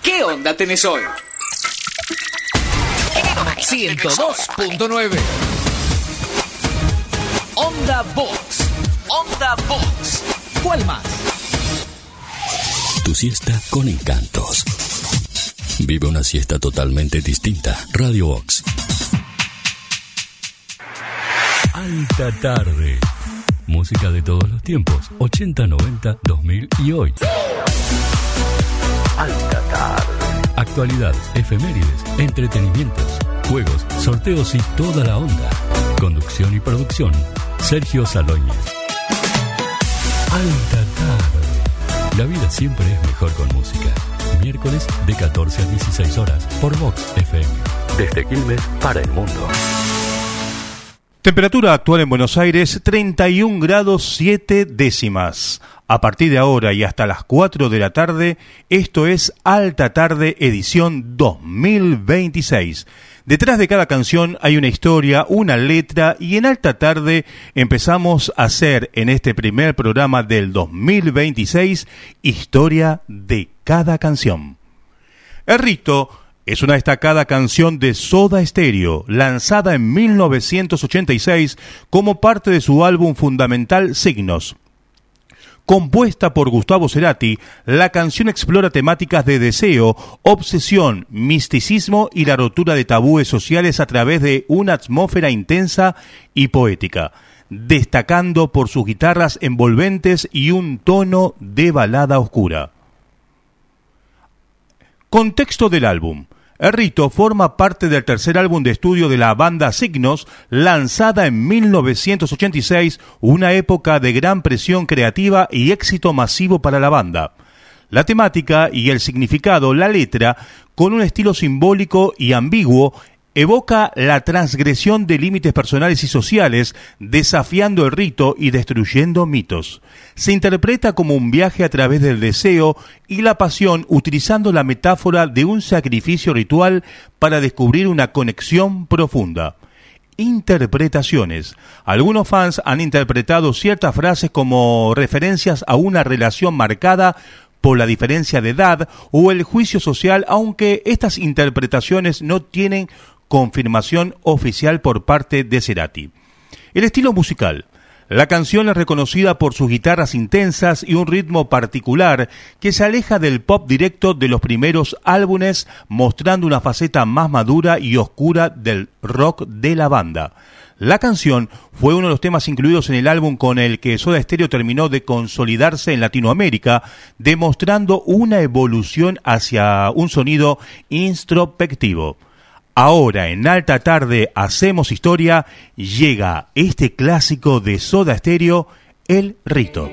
¿Qué onda tenés hoy? 102.9 Onda Box. Onda Box. ¿Cuál más? Tu siesta con encantos. Vive una siesta totalmente distinta. Radio Box. Alta tarde. Música de todos los tiempos. 80, 90, 2000 y hoy. Alta tarde. Actualidad, efemérides, entretenimientos, juegos, sorteos y toda la onda. Conducción y producción. Sergio Salóñez. Alta tarde. La vida siempre es mejor con música. Miércoles de 14 a 16 horas por Vox FM. Desde Quilmes para el mundo. Temperatura actual en Buenos Aires, 31 grados 7 décimas. A partir de ahora y hasta las 4 de la tarde, esto es Alta Tarde edición 2026. Detrás de cada canción hay una historia, una letra, y en Alta Tarde empezamos a hacer en este primer programa del 2026 historia de cada canción. El Rito es una destacada canción de Soda Stereo, lanzada en 1986 como parte de su álbum fundamental Signos. Compuesta por Gustavo Cerati, la canción explora temáticas de deseo, obsesión, misticismo y la rotura de tabúes sociales a través de una atmósfera intensa y poética, destacando por sus guitarras envolventes y un tono de balada oscura. Contexto del álbum. El Rito forma parte del tercer álbum de estudio de la banda Signos, lanzada en 1986, una época de gran presión creativa y éxito masivo para la banda. La temática y el significado, la letra, con un estilo simbólico y ambiguo, evoca la transgresión de límites personales y sociales, desafiando el rito y destruyendo mitos. Se interpreta como un viaje a través del deseo y la pasión, utilizando la metáfora de un sacrificio ritual para descubrir una conexión profunda. Interpretaciones. Algunos fans han interpretado ciertas frases como referencias a una relación marcada por la diferencia de edad o el juicio social, aunque estas interpretaciones no tienen confirmación oficial por parte de Cerati. El estilo musical. La canción es reconocida por sus guitarras intensas y un ritmo particular que se aleja del pop directo de los primeros álbumes, mostrando una faceta más madura y oscura del rock de la banda. La canción fue uno de los temas incluidos en el álbum con el que Soda Stereo terminó de consolidarse en Latinoamérica, demostrando una evolución hacia un sonido introspectivo. Ahora en Alta Tarde hacemos historia, llega este clásico de Soda Stereo, El Rito.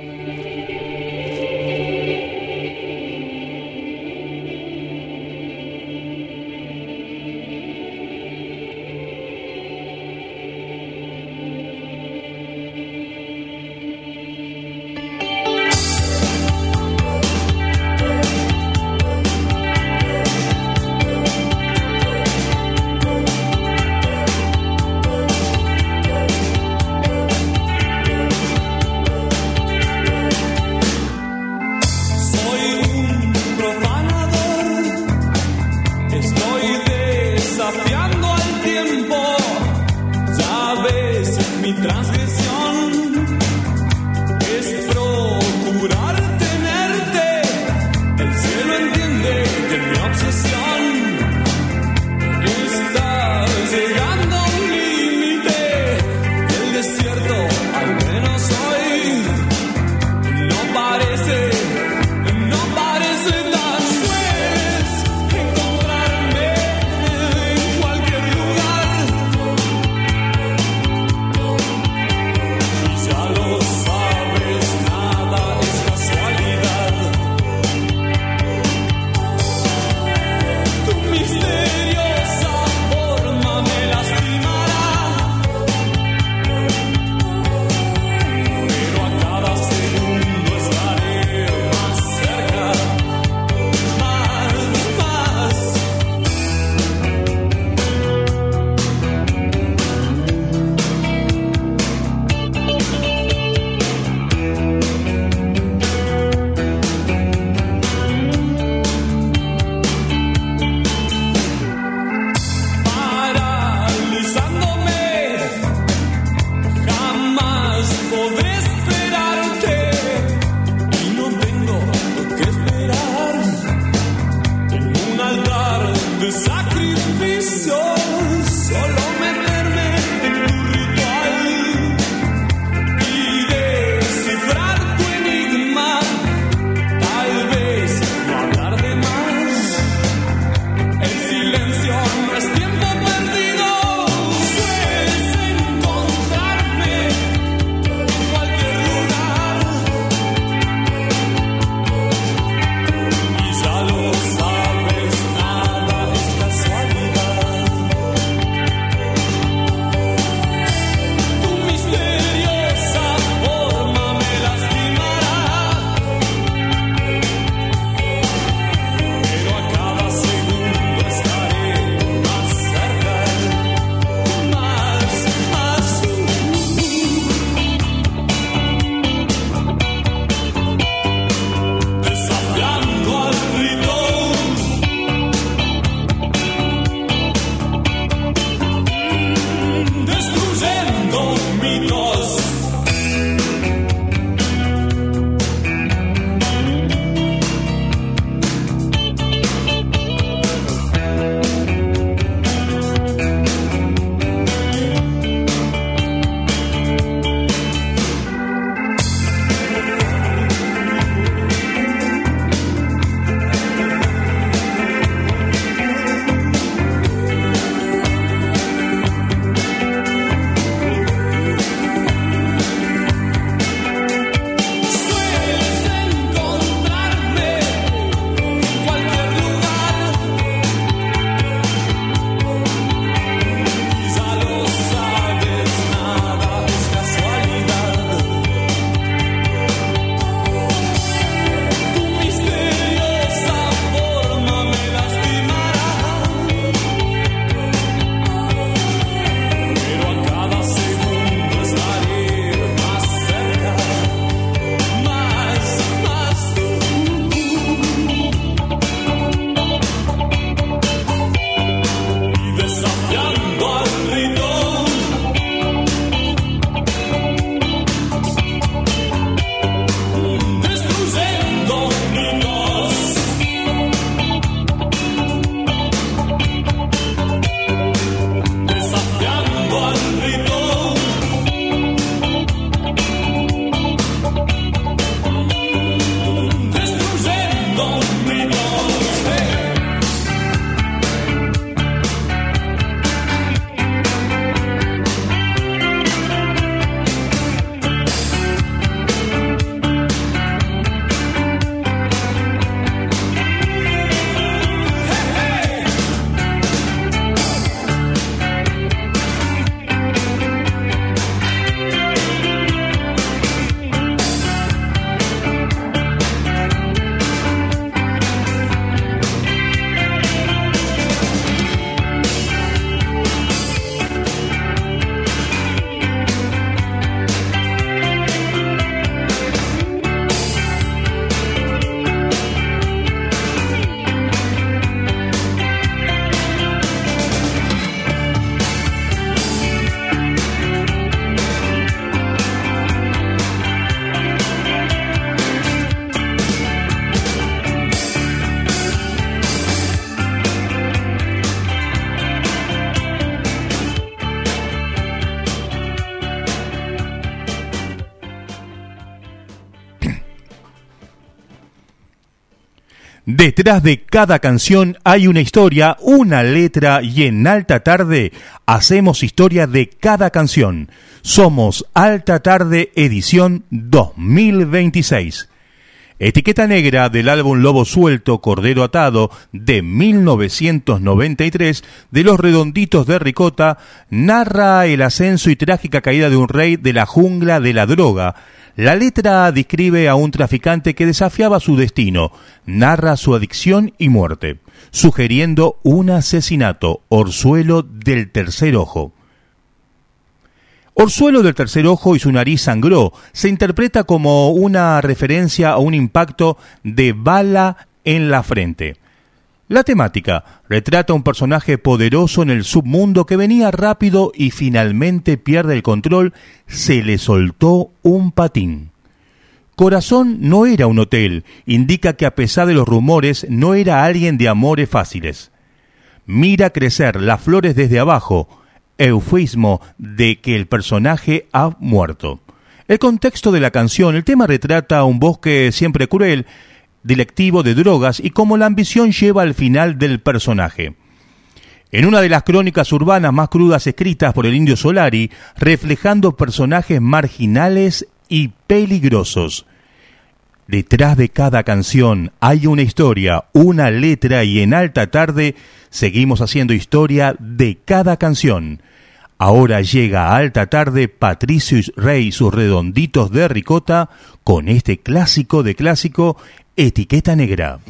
Detrás de cada canción hay una historia, una letra y en Alta Tarde hacemos historia de cada canción. Somos Alta Tarde edición 2026. Etiqueta Negra del álbum Lobo Suelto, Cordero Atado de 1993 de Los Redonditos de Ricota narra el ascenso y trágica caída de un rey de la jungla de la droga. La letra describe a un traficante que desafiaba su destino, narra su adicción y muerte, sugiriendo un asesinato, Orzuelo del Tercer Ojo. Orzuelo del Tercer Ojo y su nariz sangró se interpreta como una referencia a un impacto de bala en la frente. La temática retrata a un personaje poderoso en el submundo que venía rápido y finalmente pierde el control, se le soltó un patín. Corazón no era un hotel, indica que a pesar de los rumores no era alguien de amores fáciles. Mira crecer las flores desde abajo, eufemismo de que el personaje ha muerto. El contexto de la canción, el tema retrata un bosque siempre cruel, delictivo de drogas y cómo la ambición lleva al final del personaje. En una de las crónicas urbanas más crudas escritas por el Indio Solari, reflejando personajes marginales y peligrosos. Detrás de cada canción hay una historia, una letra y en Alta Tarde seguimos haciendo historia de cada canción. Ahora llega a Alta Tarde Patricio Rey y sus Redonditos de Ricota con este clásico de clásico, Etiqueta Negra.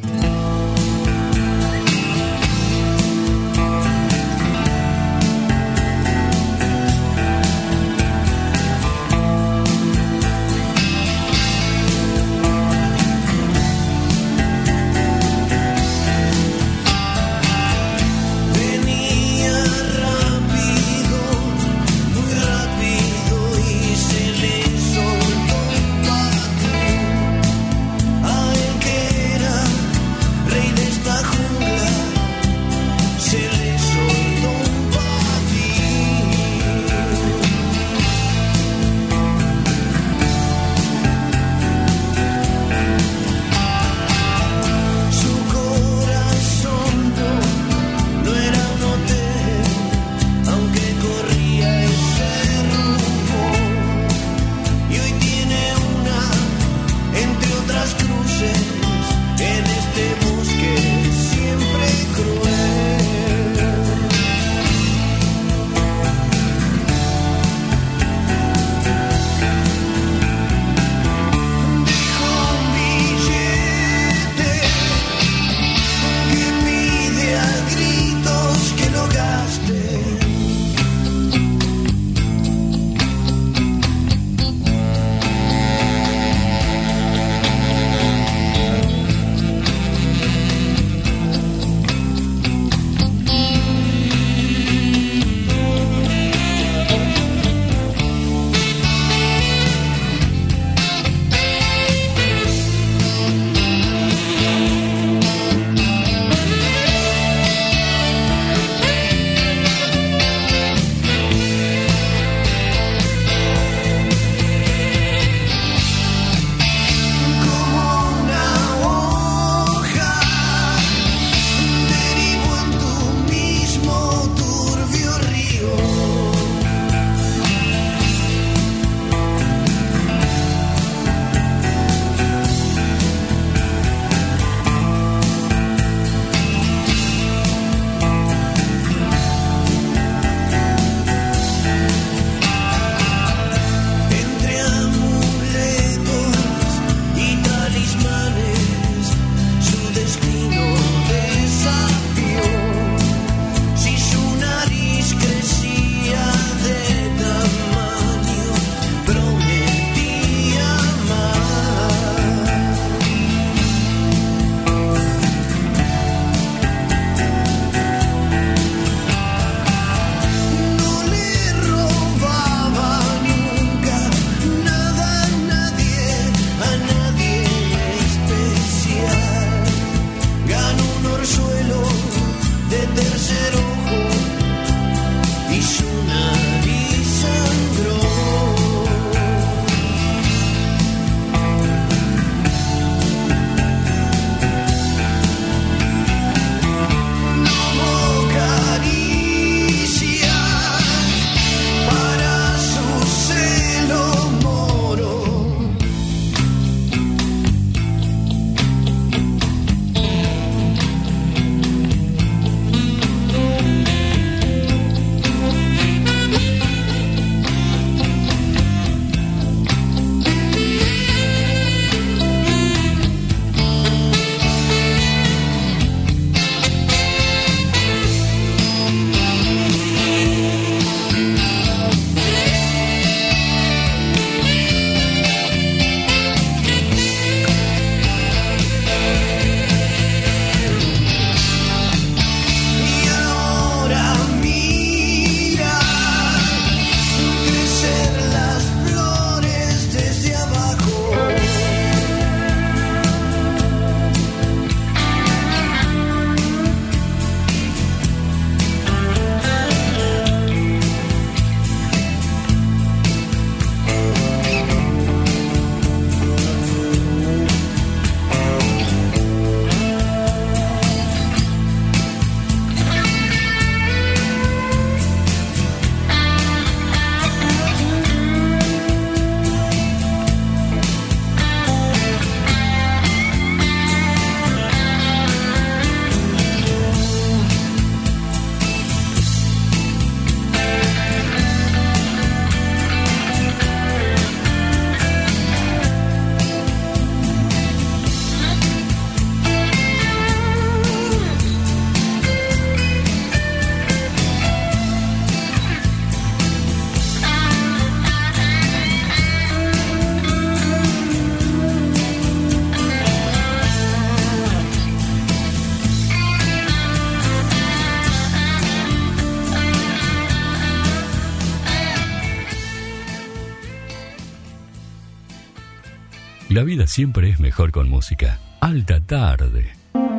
La vida siempre es mejor con música. Alta tarde.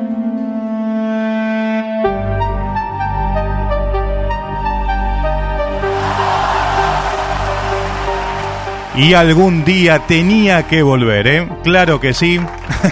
Y algún día tenía que volver, ¿eh? Claro que sí.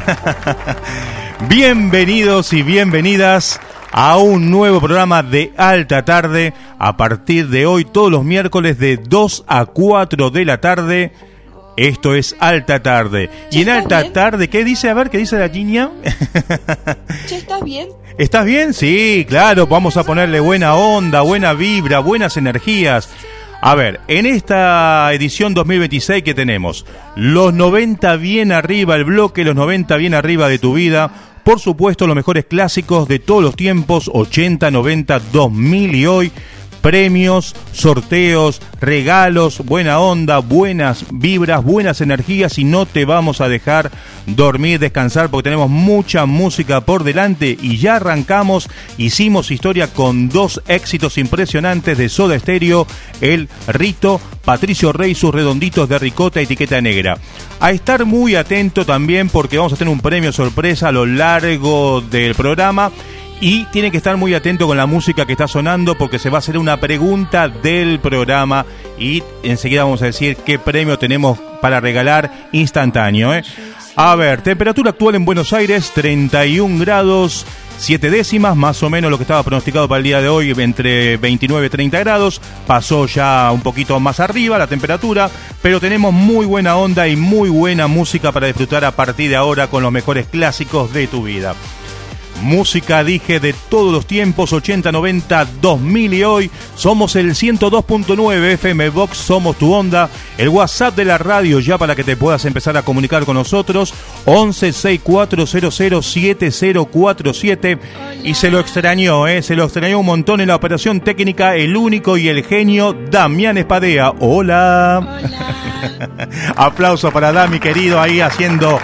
Bienvenidos y bienvenidas a un nuevo programa de Alta Tarde. A partir de hoy, todos los miércoles de 2 a 4 de la tarde. Esto es Alta Tarde. Y en Alta bien? Tarde, ¿qué dice? A ver, ¿qué dice la niña? ¿Estás bien? ¿Estás bien? Sí, claro. Vamos a ponerle buena onda, buena vibra, buenas energías. A ver, en esta edición 2026 que tenemos, los 90 bien arriba, el bloque los 90 bien arriba de tu vida, por supuesto los mejores clásicos de todos los tiempos, 80, 90, 2000 y hoy, premios, sorteos, regalos, buena onda, buenas vibras, buenas energías y no te vamos a dejar dormir, descansar porque tenemos mucha música por delante y ya arrancamos, hicimos historia con dos éxitos impresionantes de Soda Stereo, El Rito, Patricio Rey, sus redonditos de ricota, etiqueta negra. A estar muy atento también porque vamos a tener un premio sorpresa a lo largo del programa. Y tienen que estar muy atentos con la música que está sonando porque se va a hacer una pregunta del programa y enseguida vamos a decir qué premio tenemos para regalar instantáneo, ¿eh? A ver, temperatura actual en Buenos Aires, 31 grados 7 décimas, más o menos lo que estaba pronosticado para el día de hoy, entre 29 y 30 grados. Pasó ya un poquito más arriba la temperatura, pero tenemos muy buena onda y muy buena música para disfrutar a partir de ahora con los mejores clásicos de tu vida. Música, dije, de todos los tiempos, 80, 90, 2000 y hoy. Somos el 102.9 FM Vox, somos tu onda. El WhatsApp de la radio ya para que te puedas empezar a comunicar con nosotros, 11 6400 7047. Y se lo extrañó, se lo extrañó un montón en la operación técnica, el único y el genio Damián Espadea. Hola. Hola. Aplauso para Dami, querido, ahí haciendo...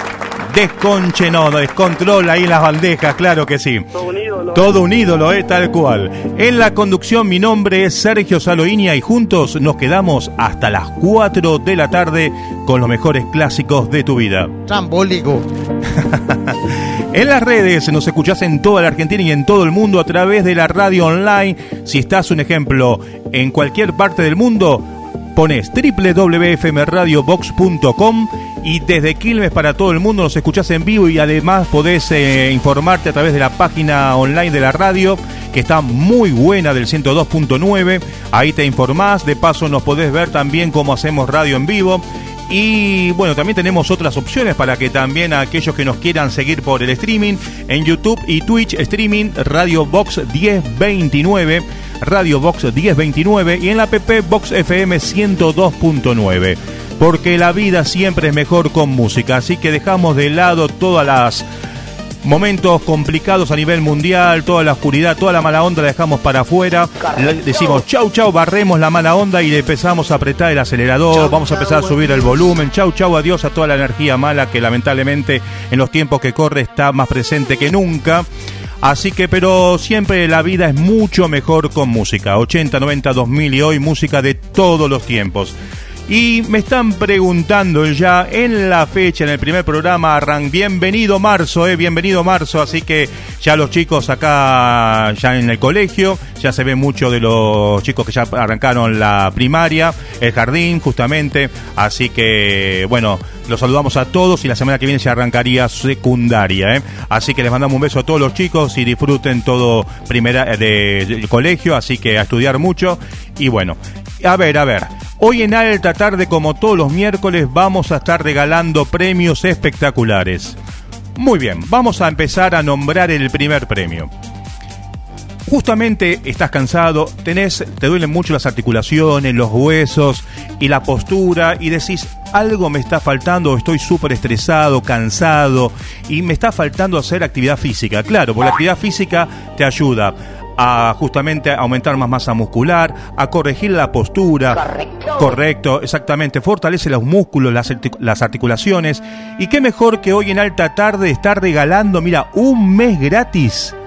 descontrol ahí en las bandejas, claro que sí. Todo un ídolo, tal cual. En la conducción mi nombre es Sergio Saloinia y juntos nos quedamos hasta las 4 de la tarde con los mejores clásicos de tu vida. Trambólico. En las redes nos escuchás en toda la Argentina y en todo el mundo a través de la radio online. Si estás, un ejemplo, en cualquier parte del mundo, pones www.fmradiobox.com y desde Quilmes para todo el mundo nos escuchás en vivo y además podés informarte a través de la página online de la radio que está muy buena, del 102.9. Ahí te informás, de paso nos podés ver también cómo hacemos radio en vivo. Y bueno, también tenemos otras opciones para que también aquellos que nos quieran seguir por el streaming en YouTube y Twitch, streaming Radio Box 1029, Radio Box 1029 y en la app Box FM 102.9. Porque la vida siempre es mejor con música, así que dejamos de lado todas las momentos complicados a nivel mundial, toda la oscuridad, toda la mala onda la dejamos para afuera. Decimos chau chau, barremos la mala onda y le empezamos a apretar el acelerador, chau, vamos a empezar a subir el volumen. Chau chau, adiós a toda la energía mala que lamentablemente en los tiempos que corre está más presente que nunca. Así que, pero siempre la vida es mucho mejor con música. 80, 90, 2000 y hoy música de todos los tiempos. Y me están preguntando ya en la fecha, en el primer programa, bienvenido marzo, bienvenido marzo, así que ya los chicos acá, ya en el colegio, ya se ve mucho de los chicos que ya arrancaron la primaria, el jardín justamente, así que bueno, los saludamos a todos y la semana que viene se arrancaría secundaria, así que les mandamos un beso a todos los chicos y disfruten todo del colegio, así que a estudiar mucho y bueno, a ver, hoy en Alta Tarde, como todos los miércoles, vamos a estar regalando premios espectaculares. Muy bien, vamos a empezar a nombrar el primer premio. Justamente estás cansado, te duelen mucho las articulaciones, los huesos y la postura y decís, algo me está faltando, estoy súper estresado, cansado y me está faltando hacer actividad física. Claro, porque la actividad física te ayuda a justamente aumentar más masa muscular, a corregir la postura. Correcto, exactamente, fortalece los músculos, las articulaciones. Y qué mejor que hoy en Alta Tarde estar regalando, mira, un mes gratis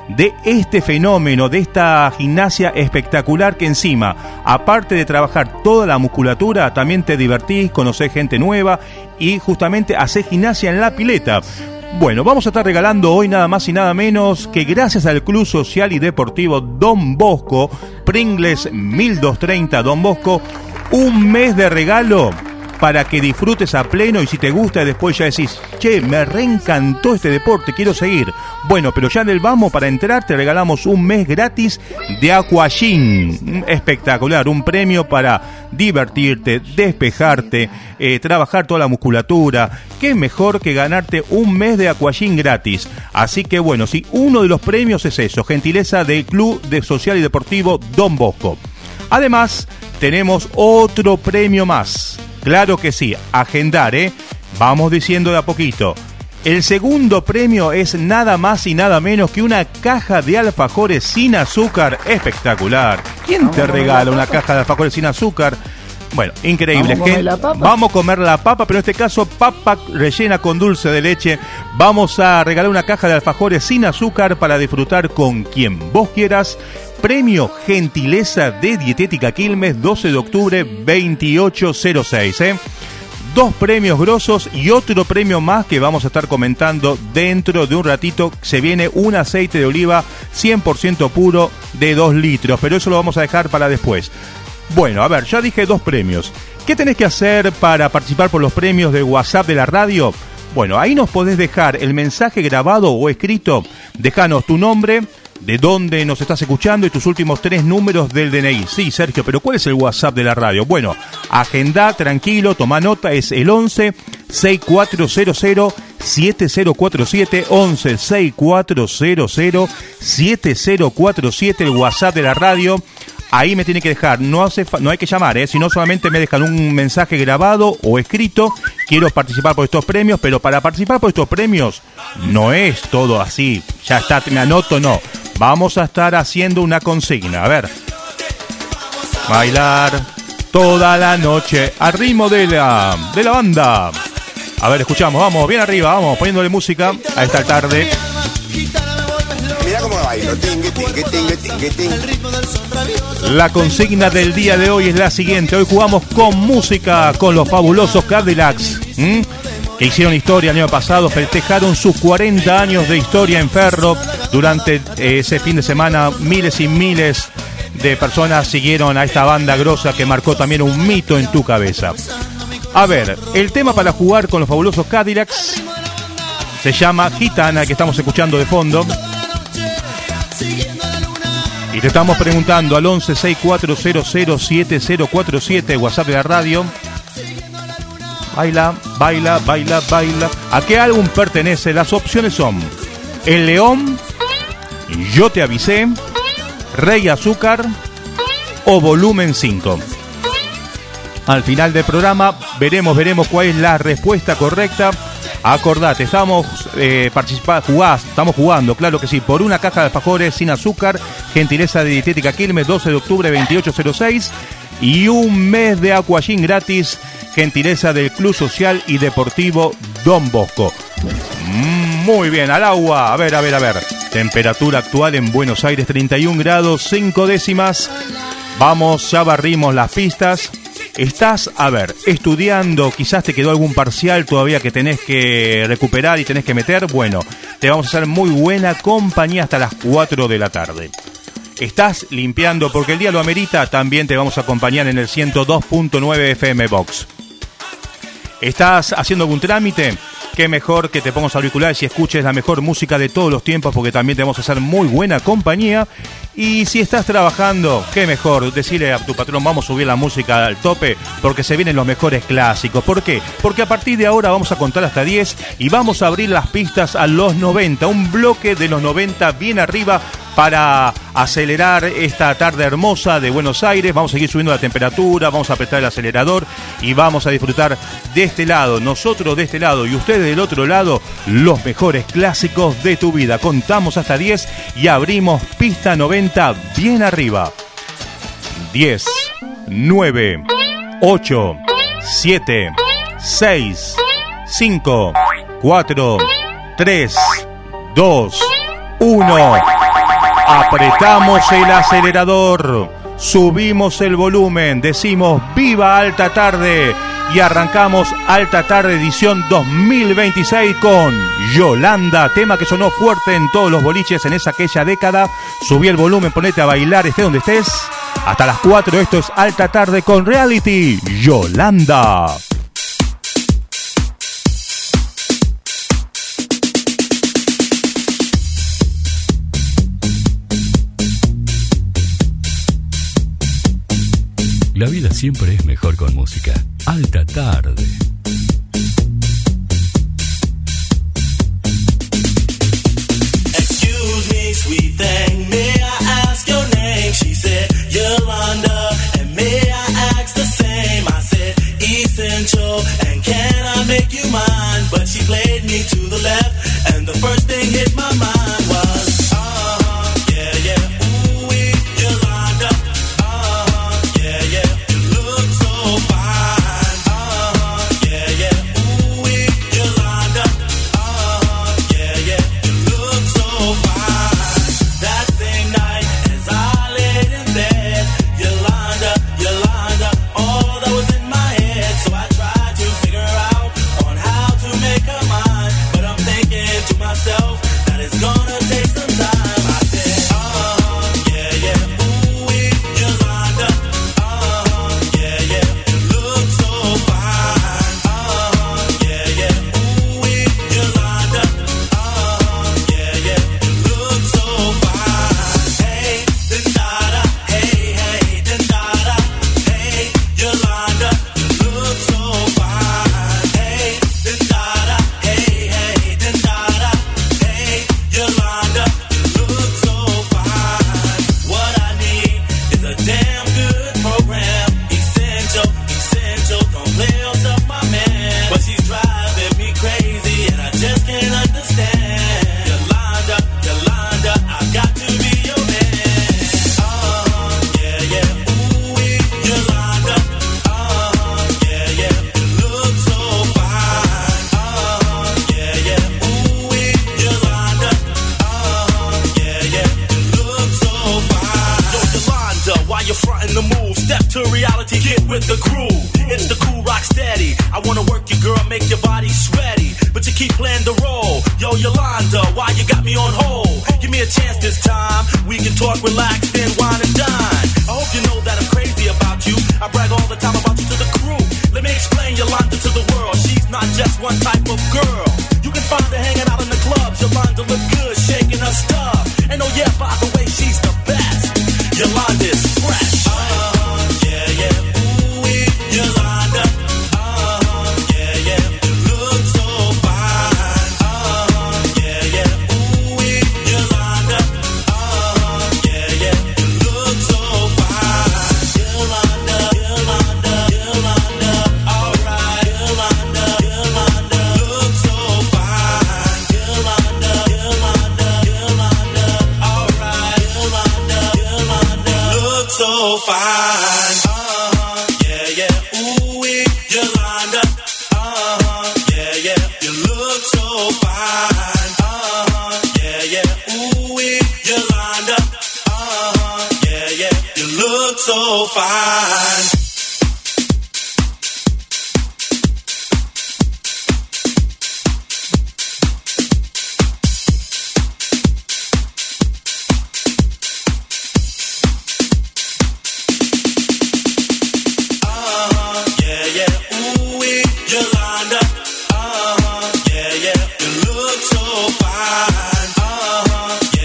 de este fenómeno, de esta gimnasia espectacular que encima, aparte de trabajar toda la musculatura, también te divertís, conocés gente nueva y justamente hacés gimnasia en la pileta. Bueno, vamos a estar regalando hoy nada más y nada menos que gracias al Club Social y Deportivo Don Bosco, Pringles 1230 Don Bosco, un mes de regalo para que disfrutes a pleno, y si te gusta después ya decís, che, me reencantó este deporte, quiero seguir. Bueno, pero ya en el vamos, para entrar te regalamos un mes gratis de Aquagym. Espectacular, un premio para divertirte, despejarte, trabajar toda la musculatura. ¿Qué mejor que ganarte un mes de Aquagym gratis? Así que bueno, sí, uno de los premios es eso, gentileza del Club Social y Deportivo Don Bosco. Además, tenemos otro premio más. Claro que sí, agendar, vamos diciendo de a poquito. El segundo premio es nada más y nada menos que una caja de alfajores sin azúcar. Espectacular. ¿Quién te regala una caja de alfajores sin azúcar? Bueno, increíble. Vamos a comer la papa, pero en este caso papa rellena con dulce de leche. Vamos a regalar una caja de alfajores sin azúcar para disfrutar con quien vos quieras. Premio Gentileza de Dietética Quilmes, 12 de octubre, 2806. Dos premios grosos y otro premio más que vamos a estar comentando dentro de un ratito. Se viene un aceite de oliva 100% puro de 2 litros, pero eso lo vamos a dejar para después. Bueno, a ver, ya dije dos premios. ¿Qué tenés que hacer para participar por los premios de WhatsApp de la radio? Bueno, ahí nos podés dejar el mensaje grabado o escrito. Déjanos tu nombre, de dónde nos estás escuchando y tus últimos 3 números del DNI. Sí, Sergio, pero ¿cuál es el WhatsApp de la radio? Bueno, agendá, tranquilo, toma nota, es el 11 6400 7047, 11 6400 7047, el WhatsApp de la radio. Ahí me tiene que dejar, no hay que llamar, sino solamente me dejan un mensaje grabado o escrito. Quiero participar por estos premios, pero para participar por estos premios no es todo así, ya está, me anoto, no. Vamos a estar haciendo una consigna, a ver. Bailar toda la noche al ritmo de la banda. A ver, escuchamos, vamos, bien arriba, vamos, poniéndole música a esta tarde. Mira cómo bailo, tingue, tingue, tingue, tingue, tingue. La consigna del día de hoy es la siguiente. Hoy jugamos con música con los fabulosos Cadillacs, que hicieron historia el año pasado, festejaron sus 40 años de historia en Ferro. Durante ese fin de semana miles y miles de personas siguieron a esta banda grosa que marcó también un mito en tu cabeza. A ver, el tema para jugar con los fabulosos Cadillacs se llama Gitana, que estamos escuchando de fondo. Y te estamos preguntando al 11 6400 7047, WhatsApp de la radio. Baila, baila, baila, baila. ¿A qué álbum pertenece? Las opciones son El León, Yo te avisé, Rey Azúcar o Volumen 5. Al final del programa veremos cuál es la respuesta correcta. Acordate, estamos jugando, claro que sí, por una caja de alfajores sin azúcar, gentileza de Dietética Quilmes, 12 de octubre, 2806, y un mes de Aquagym gratis, gentileza del Club Social y Deportivo Don Bosco. Muy bien, al agua, a ver. Temperatura actual en Buenos Aires, 31 grados, 5 décimas. Vamos, ya barrimos las pistas. Estás, estudiando, quizás te quedó algún parcial todavía que tenés que recuperar y tenés que meter. Bueno, te vamos a hacer muy buena compañía hasta las 4 de la tarde. Estás limpiando porque el día lo amerita, también te vamos a acompañar en el 102.9 FM Box. ¿Estás haciendo algún trámite? Qué mejor que te pongas auriculares y escuches la mejor música de todos los tiempos, porque también te vamos a hacer muy buena compañía. Y si estás trabajando, qué mejor decirle a tu patrón, vamos a subir la música al tope, porque se vienen los mejores clásicos. ¿Por qué? Porque a partir de ahora vamos a contar hasta 10 y vamos a abrir las pistas a los 90, un bloque de los 90 bien arriba para acelerar esta tarde hermosa de Buenos Aires. Vamos a seguir subiendo la temperatura, vamos a apretar el acelerador y vamos a disfrutar de este lado, nosotros de este lado y ustedes del otro lado, los mejores clásicos de tu vida. Contamos hasta 10 y abrimos pista 90 bien arriba. 10, 9, 8, 7, 6, 5, 4, 3, 2, 1... Apretamos el acelerador, subimos el volumen, decimos viva Alta Tarde y arrancamos Alta Tarde edición 2026 con Yolanda, tema que sonó fuerte en todos los boliches en aquella década. Subí el volumen, ponete a bailar, esté donde estés. Hasta las 4, esto es Alta Tarde con Reality, Yolanda. La vida siempre es mejor con música. Alta Tarde. Excuse me, sweet thing, may I ask your name? She said, Yolanda, and may I ask the same? I said, essential, and can I make you mine? But she played me to the left, and the first thing hit my mind was, yeah, yeah.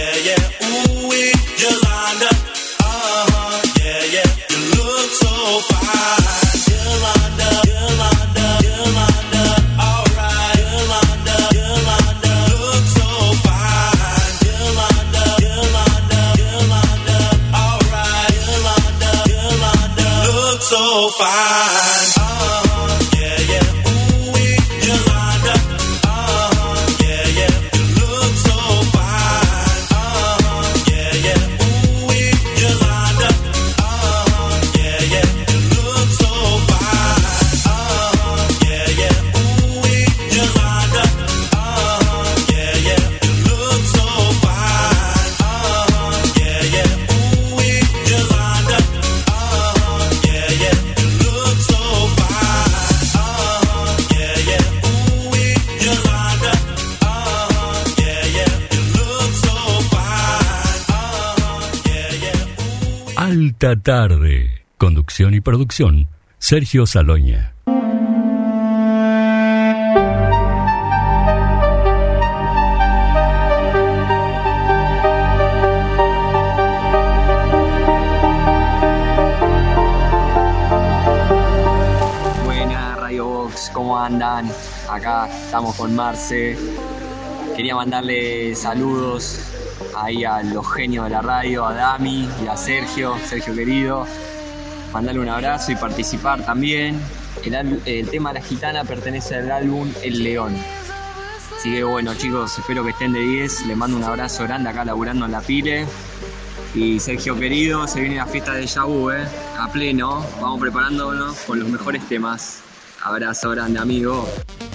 Yolanda, yeah, yeah, you look so fine. Alta Tarde. Conducción y producción, Sergio Saloña. ¿Cómo andan? Acá estamos con Marce. Quería mandarle saludos ahí a los genios de la radio, a Dami y a Sergio querido. Mandarle un abrazo y participar también. El tema La Gitana pertenece al álbum El León. Así que bueno, chicos, espero que estén de 10. Les mando un abrazo grande acá laburando en la Pile. Y Sergio querido, se viene la fiesta de Yabu, a pleno. Vamos preparándonos con los mejores temas. Abrazo grande, amigo.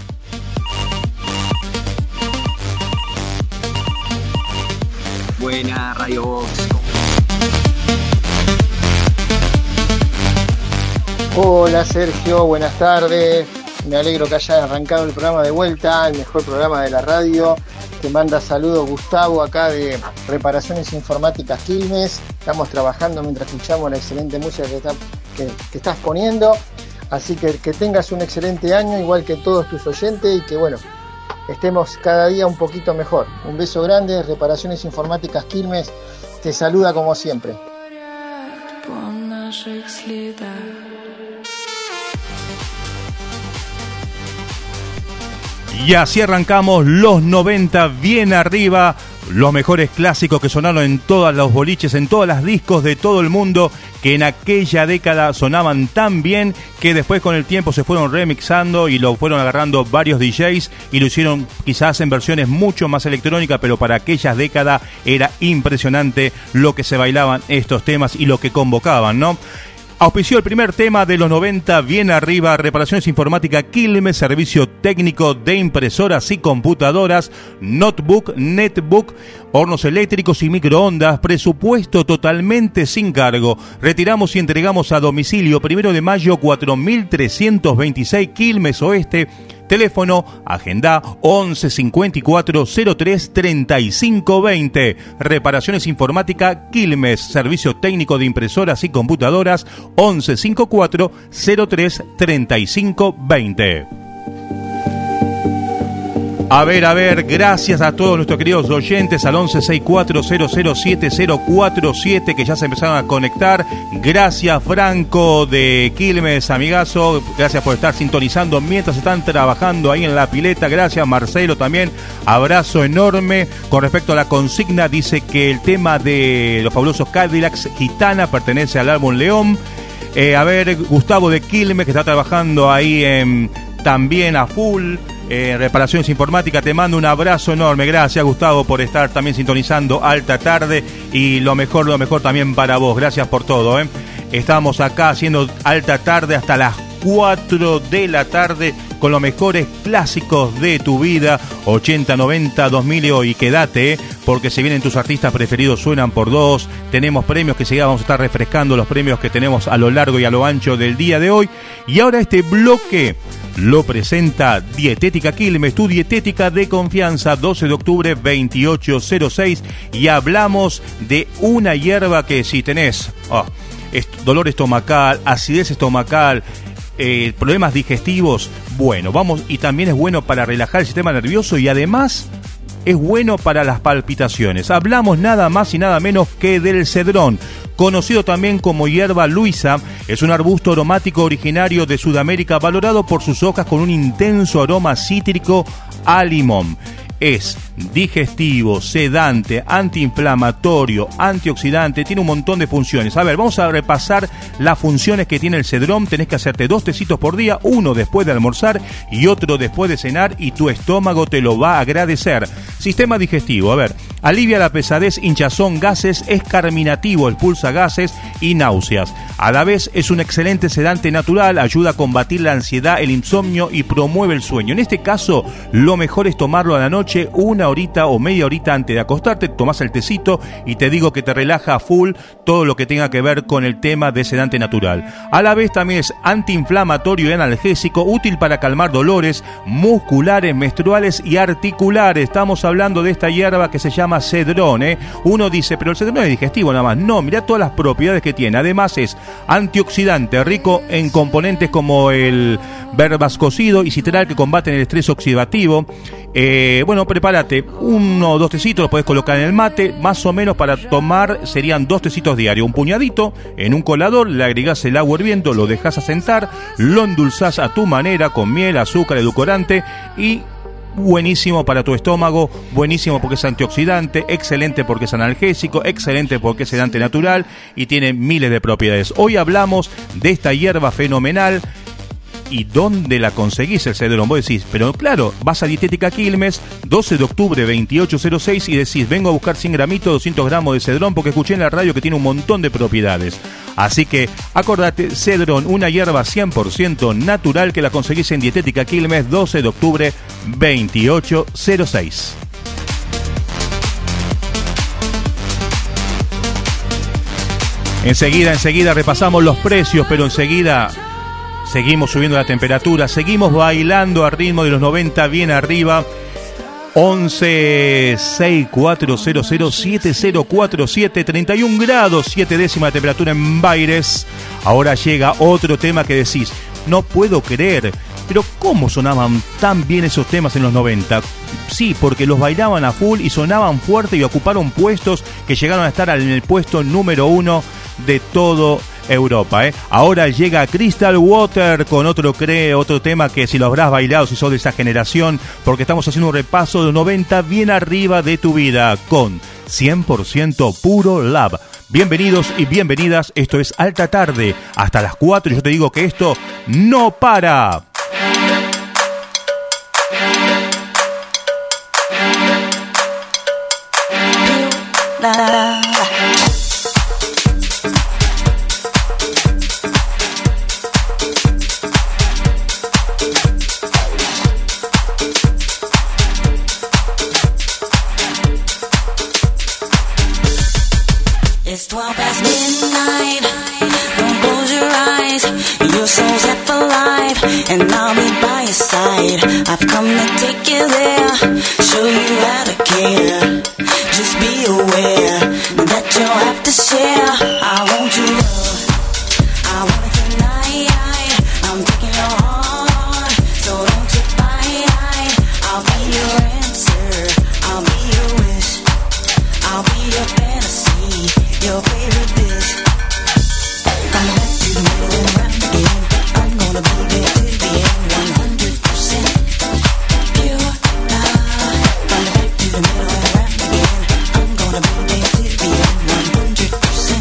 Buena Radio Box. Hola Sergio, buenas tardes. Me alegro que haya arrancado el programa de vuelta, el mejor programa de la radio. Te manda saludos Gustavo acá de Reparaciones Informáticas Quilmes. Estamos trabajando mientras escuchamos la excelente música que estás poniendo. Así que tengas un excelente año, igual que todos tus oyentes, y que bueno, estemos cada día un poquito mejor. Un beso grande, Reparaciones Informáticas Quilmes te saluda como siempre. Y así arrancamos los 90 bien arriba, los mejores clásicos que sonaron en todos los boliches, en todas las discos de todo el mundo, que en aquella década sonaban tan bien que después con el tiempo se fueron remixando y lo fueron agarrando varios DJs y lo hicieron quizás en versiones mucho más electrónicas, pero para aquellas décadas era impresionante lo que se bailaban estos temas y lo que convocaban, ¿no? Auspició el primer tema de los 90 bien arriba, Reparaciones Informáticas Quilmes, servicio técnico de impresoras y computadoras, notebook, netbook, hornos eléctricos y microondas, presupuesto totalmente sin cargo. Retiramos y entregamos a domicilio, 1 de mayo 4326 Quilmes Oeste. Teléfono, agenda 11 54 03 35 20. Reparaciones Informática Quilmes, servicio técnico de impresoras y computadoras 11 54 03 35 20. A ver, gracias a todos nuestros queridos oyentes al 1164007047 que ya se empezaron a conectar. Gracias Franco de Quilmes, amigazo, gracias por estar sintonizando mientras están trabajando ahí en la pileta. Gracias Marcelo también, abrazo enorme. Con respecto a la consigna, dice que el tema de los fabulosos Cadillacs Gitana pertenece al álbum León. Gustavo de Quilmes, que está trabajando ahí también a full. Reparaciones Informáticas, te mando un abrazo enorme. Gracias Gustavo por estar también sintonizando Alta Tarde, y lo mejor también para vos. Gracias por todo. Estamos acá haciendo Alta Tarde hasta las 4 de la tarde con los mejores clásicos de tu vida, 80, 90, 2000 y quédate, porque se vienen tus artistas preferidos, suenan por dos. Tenemos premios que seguimos, vamos a estar refrescando los premios que tenemos a lo largo y a lo ancho del día de hoy. Y ahora este bloque lo presenta Dietética Quilmes, tu dietética de confianza, 12 de octubre 2806, y hablamos de una hierba que si tenés dolor estomacal, acidez estomacal, problemas digestivos, bueno, vamos, y también es bueno para relajar el sistema nervioso y además es bueno para las palpitaciones. Hablamos nada más y nada menos que del cedrón, conocido también como hierba luisa. Es un arbusto aromático originario de Sudamérica, valorado por sus hojas con un intenso aroma cítrico a limón. Es digestivo, sedante, antiinflamatorio, antioxidante, tiene un montón de funciones. A ver, vamos a repasar las funciones que tiene el cedrón. Tenés que hacerte 2 tecitos por día, uno después de almorzar y otro después de cenar, y tu estómago te lo va a agradecer. Sistema digestivo, a ver, alivia la pesadez, hinchazón, gases, es carminativo, expulsa gases y náuseas. A la vez es un excelente sedante natural, ayuda a combatir la ansiedad, el insomnio y promueve el sueño. En este caso, lo mejor es tomarlo a la noche noche, una horita o media horita antes de acostarte, tomás el tecito y te digo que te relaja a full todo lo que tenga que ver con el tema de sedante natural. A la vez también es antiinflamatorio y analgésico, útil para calmar dolores musculares, menstruales y articulares. Estamos hablando de esta hierba que se llama cedrón, ¿eh? Uno dice, pero el cedrón es digestivo nada más. No, mirá todas las propiedades que tiene. Además es antioxidante, rico en componentes como el verbascocido y citral que combaten el estrés oxidativo. Bueno, prepárate 1 o 2 tecitos, los podés colocar en el mate, más o menos para tomar serían 2 tecitos diarios, un puñadito en un colador, le agregás el agua hirviendo, lo dejás asentar, lo endulzás a tu manera con miel, azúcar, edulcorante y buenísimo para tu estómago, buenísimo porque es antioxidante, excelente porque es analgésico, excelente porque es sedante natural y tiene miles de propiedades. Hoy hablamos de esta hierba fenomenal. ¿Y dónde la conseguís el cedrón? Vos decís, pero claro, vas a Dietética Quilmes, 12 de octubre 2806 y decís, vengo a buscar 100 gramitos, 200 gramos de cedrón porque escuché en la radio que tiene un montón de propiedades. Así que acordate, cedrón, una hierba 100% natural que la conseguís en Dietética Quilmes, 12 de octubre 2806. Enseguida repasamos los precios, pero enseguida seguimos subiendo la temperatura, seguimos bailando a ritmo de los 90 bien arriba. 11 6400 7047, 31 grados 7 décimas de temperatura en Baires. Ahora llega otro tema que decís, no puedo creer, pero ¿cómo sonaban tan bien esos temas en los 90? Sí, porque los bailaban a full y sonaban fuerte y ocuparon puestos que llegaron a estar en el puesto número 1 de todo Europa, ¿eh? Ahora llega Crystal Water con otro tema que si lo habrás bailado, si sos de esa generación, porque estamos haciendo un repaso de 90 bien arriba de tu vida con 100% puro lab. Bienvenidos y bienvenidas, esto es Alta Tarde, hasta las 4 y yo te digo que esto no para. It's 12 past midnight, don't close your eyes, your soul's set for life, and I'll be by your side. I've come to take you there, show you how to care. Just be aware that you'll have to share. I want your love, I want it tonight. I'm taking your heart, so don't you fight. I'll be your answer, I'll be your wish, I'll be your fantasy, your favorite dish. Coming back to the middle and around again. I'm gonna be there till the end, 100% pure love. Coming back to the middle and around again. I'm gonna be there till the end, 100%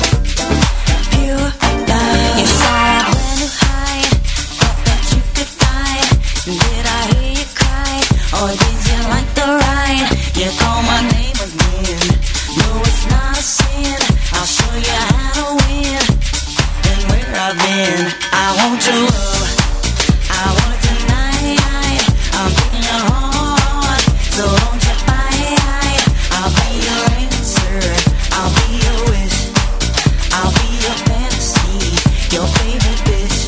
pure love. You saw a brand new high, thought that you could fly. Did I hear you cry, or did you like the ride? You call my name again. No, it's not a sin. I'll show you how to win, and where I've been. I want your love, I want it tonight. I'm taking your heart, so don't you fight. I'll be your answer, I'll be your wish, I'll be your fantasy, your favorite bitch.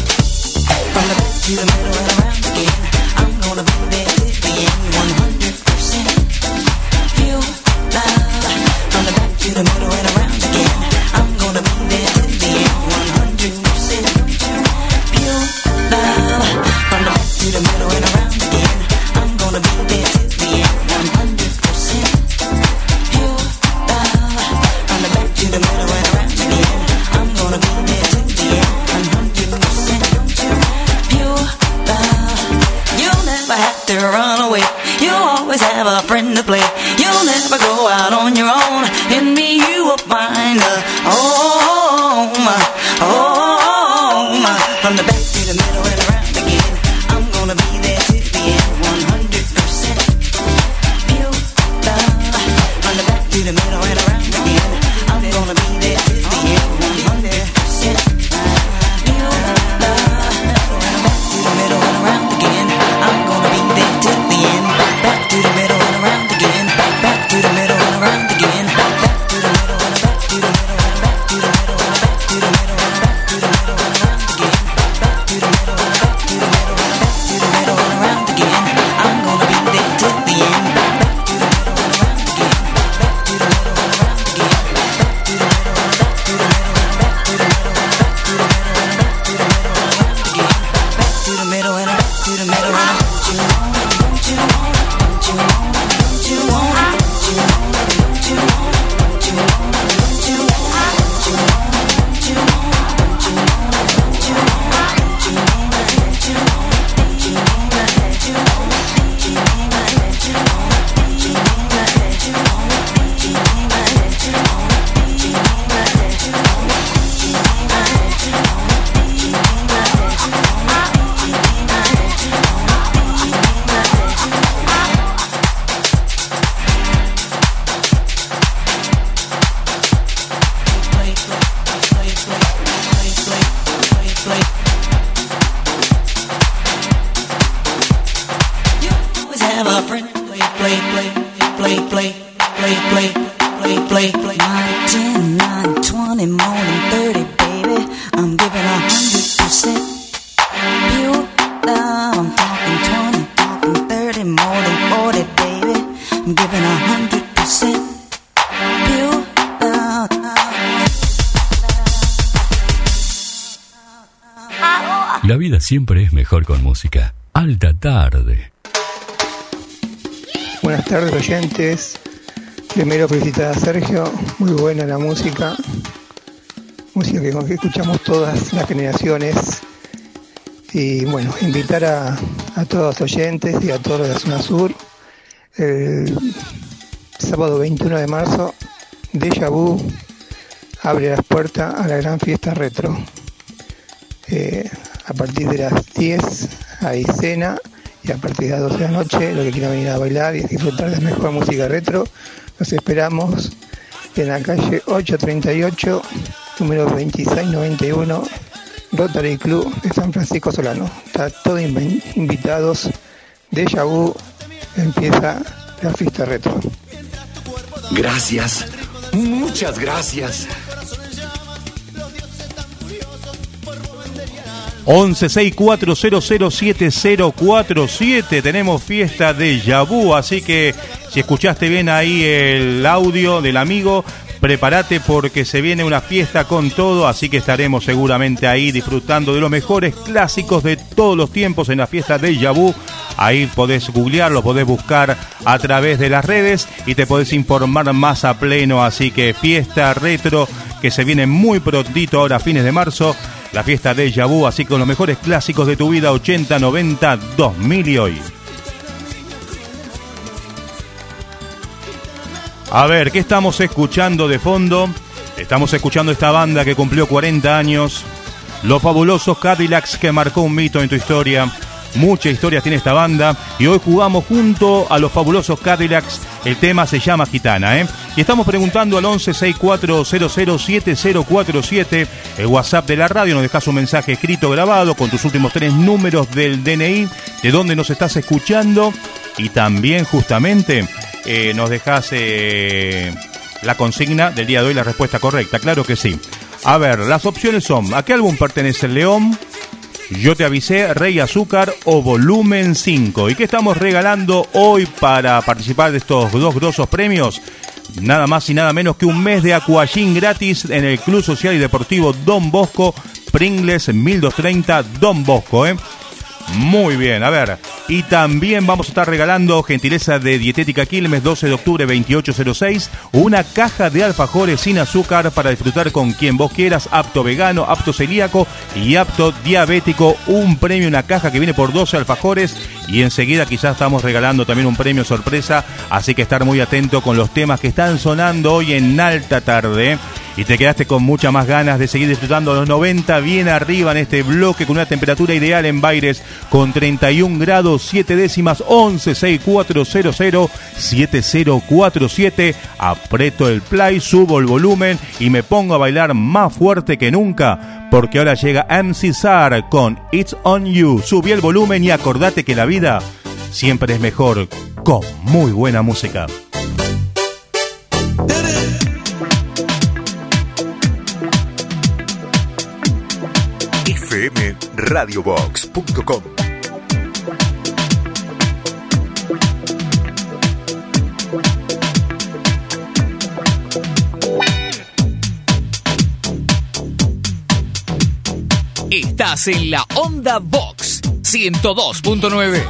From the back to the middle and around again. I'm gonna be there till the end, 100% pure love. From the back to the middle and around again. I'm gonna be there till the end, 100% pure love. From the back to the middle and around again. I'm gonna be there till the end, 100% pure love. From the back to the middle and around again. I'm gonna be there till the end, 100% pure love. You'll never have to run away. You'll always have a friend to play. You'll never go out on your own. In me you will find a home, home. From the back to the middle and around again. I'm gonna be there till the end, 100% pure love. From the back to the middle and around again. I'm gonna be there till the end, 100% pure love. From the back to the middle and around again. I'm gonna be there till the end. Back to the middle and around. play. 9, 10, 9, 20, more than 30, baby. I'm giving 100% pure love. I'm talking 20, talking 30, more than 40, baby. I'm giving 100% pure love. La vida siempre es mejor con música. Alta tarde. Buenas tardes, oyentes. Primero felicitar a Sergio, muy buena la música que escuchamos todas las generaciones. Y bueno, invitar a todos los oyentes y a todos los de la zona sur. El sábado 21 de marzo, Deja Vu abre las puertas a la gran fiesta retro. A partir de las 10 hay cena y a partir de las 12 de la noche, los que quieran venir a bailar y disfrutar de mejor música retro, los esperamos en la calle 838, número 2691, Rotary Club de San Francisco Solano. Está todos invitados. Deja Vu, empieza la fiesta retro. Gracias, muchas gracias. 1164007047. Tenemos fiesta Deja Vu, así que si escuchaste bien ahí el audio del amigo, prepárate porque se viene una fiesta con todo, así que estaremos seguramente ahí disfrutando de los mejores clásicos de todos los tiempos en la fiesta Deja Vu. Ahí podés googlearlo, podés buscar a través de las redes y te podés informar más a pleno, así que fiesta retro que se viene muy prontito ahora a fines de marzo. La fiesta Deja Vu, así con los mejores clásicos de tu vida, 80, 90, 2000 y hoy. A ver, ¿qué estamos escuchando de fondo? Estamos escuchando esta banda que cumplió 40 años. Los fabulosos Cadillacs, que marcó un mito en tu historia. Muchas historias tiene esta banda y hoy jugamos junto a los fabulosos Cadillacs. El tema se llama Gitana, Y estamos preguntando al 1164007047, el WhatsApp de la radio. Nos dejas un mensaje escrito grabado con tus últimos 3 números del DNI, de dónde nos estás escuchando, y también justamente nos dejas la consigna del día de hoy, la respuesta correcta, claro que sí. A ver, las opciones son: ¿a qué álbum pertenece el León? Yo te avisé, Rey Azúcar o Volumen 5. ¿Y qué estamos regalando hoy para participar de estos 2 grosos premios? Nada más y nada menos que un mes de Aquagym gratis en el Club Social y Deportivo Don Bosco, Pringles 1230 Don Bosco, Muy bien, a ver. Y también vamos a estar regalando, gentileza de Dietética Quilmes, 12 de octubre 2806, una caja de alfajores sin azúcar para disfrutar con quien vos quieras, apto vegano, apto celíaco y apto diabético. Un premio, una caja que viene por 12 alfajores, y enseguida quizás estamos regalando también un premio sorpresa, así que estar muy atento con los temas que están sonando hoy en Alta Tarde. Y te quedaste con muchas más ganas de seguir disfrutando los 90 bien arriba en este bloque, con una temperatura ideal en Baires con 31 grados 7 décimas. 1164007047. Aprieto el play, subo el volumen y me pongo a bailar más fuerte que nunca, porque ahora llega MC Sar con It's On You. Subí el volumen y acordate que la vida siempre es mejor con muy buena música. fmradiobox.com. Estás en la Onda Box 102.9.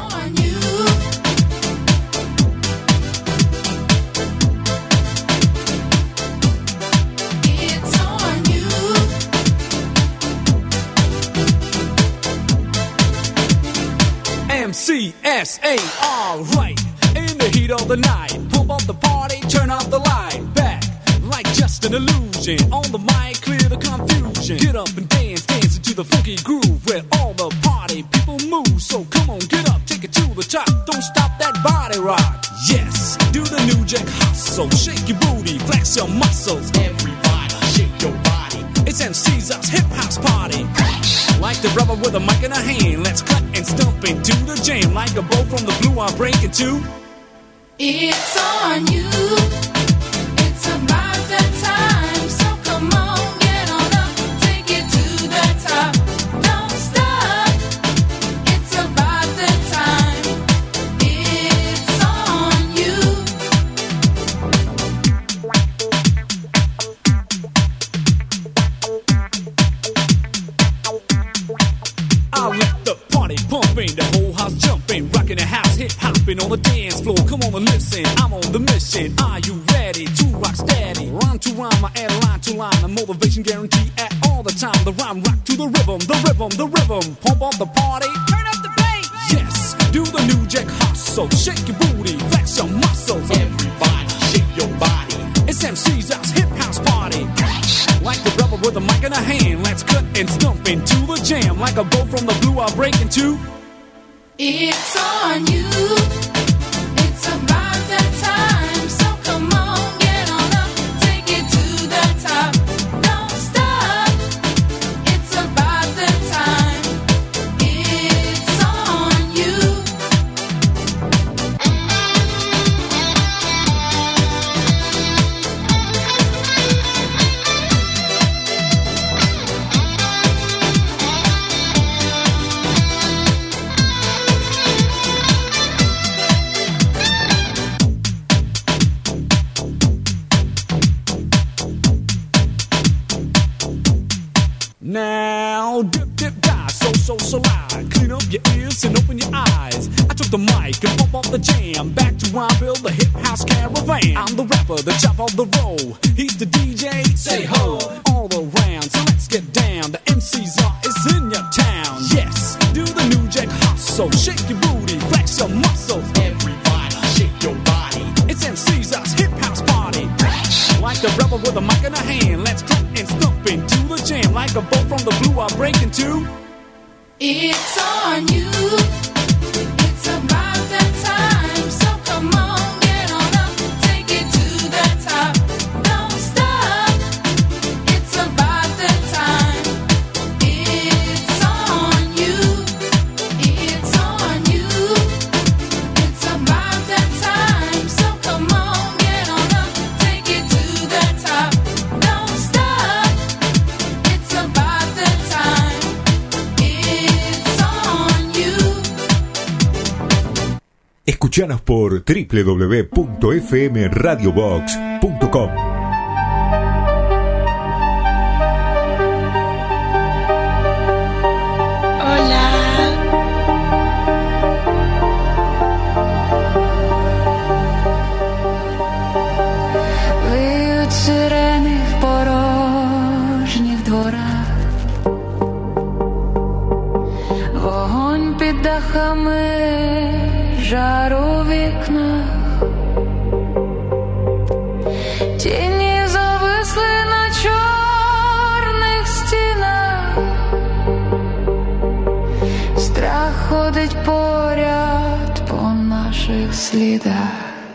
MCSA, alright. In the heat of the night, pump up the party, turn up the light. Back like just an illusion. On the mic, clear the confusion. Get up and dance, dance into the funky groove where all the party people move. So come on, get up, take it to the top. Don't stop that body rock. Yes, do the new jack hustle. Shake your booty, flex your muscles. Everybody, shake your body. It's MC's hip house party. Like the rubber with a mic in a hand. Let's clap and stomp into the jam. Like a bow from the blue, I'm breaking too. It's on you. It's about on the dance floor. Come on and listen, I'm on the mission. Are you ready to rock steady? Rhyme to rhyme, I add line to line. A motivation guarantee at all the time. The rhyme rock to the rhythm, the rhythm, the rhythm. Pump up the party, turn up the bass. Yes, do the new jack hustle. Shake your booty, flex your muscles. Everybody shake your body. It's MC's house, hip house party. Like the rebel with a mic in a hand. Let's cut and stump into the jam. Like a bolt from the blue, I'll break into. It's on you. It's about that time. So come on, get on up, take it to the top. Don't stop. It's about the time. It's on you. Now, dip, dip, dive, so slide. Clean up your ears and open your eyes. I took the mic and bump off the jam. Back to rhyme, build the hip house caravan. I'm the rapper, the chop of the roll. He's the DJ, say ho. All around, so let's get down. The MC's is in your town. Yes, do the new jack hustle. Shake your booty, flex your muscles. Everybody, shake your body. It's MC's hip house party. Like the rebel with a mic in a hand. Let's clap and stomp into the jam. Like a bolt from the blue, I'll break into. It's on you. It's about that time. So come on, get on up, take it to the top. Don't stop. It's about the time. It's on you. It's on you. It's about that time. So come on, get on up, take it to the top. Don't stop. It's about the time. It's on you. Escuchanos por www.fmradiobox.com. Виють сирени в порожніх дворах, вогонь під дахами, жар у вікнах, тіні зависли на чорних стінах, страх ходить поряд по наших слідах.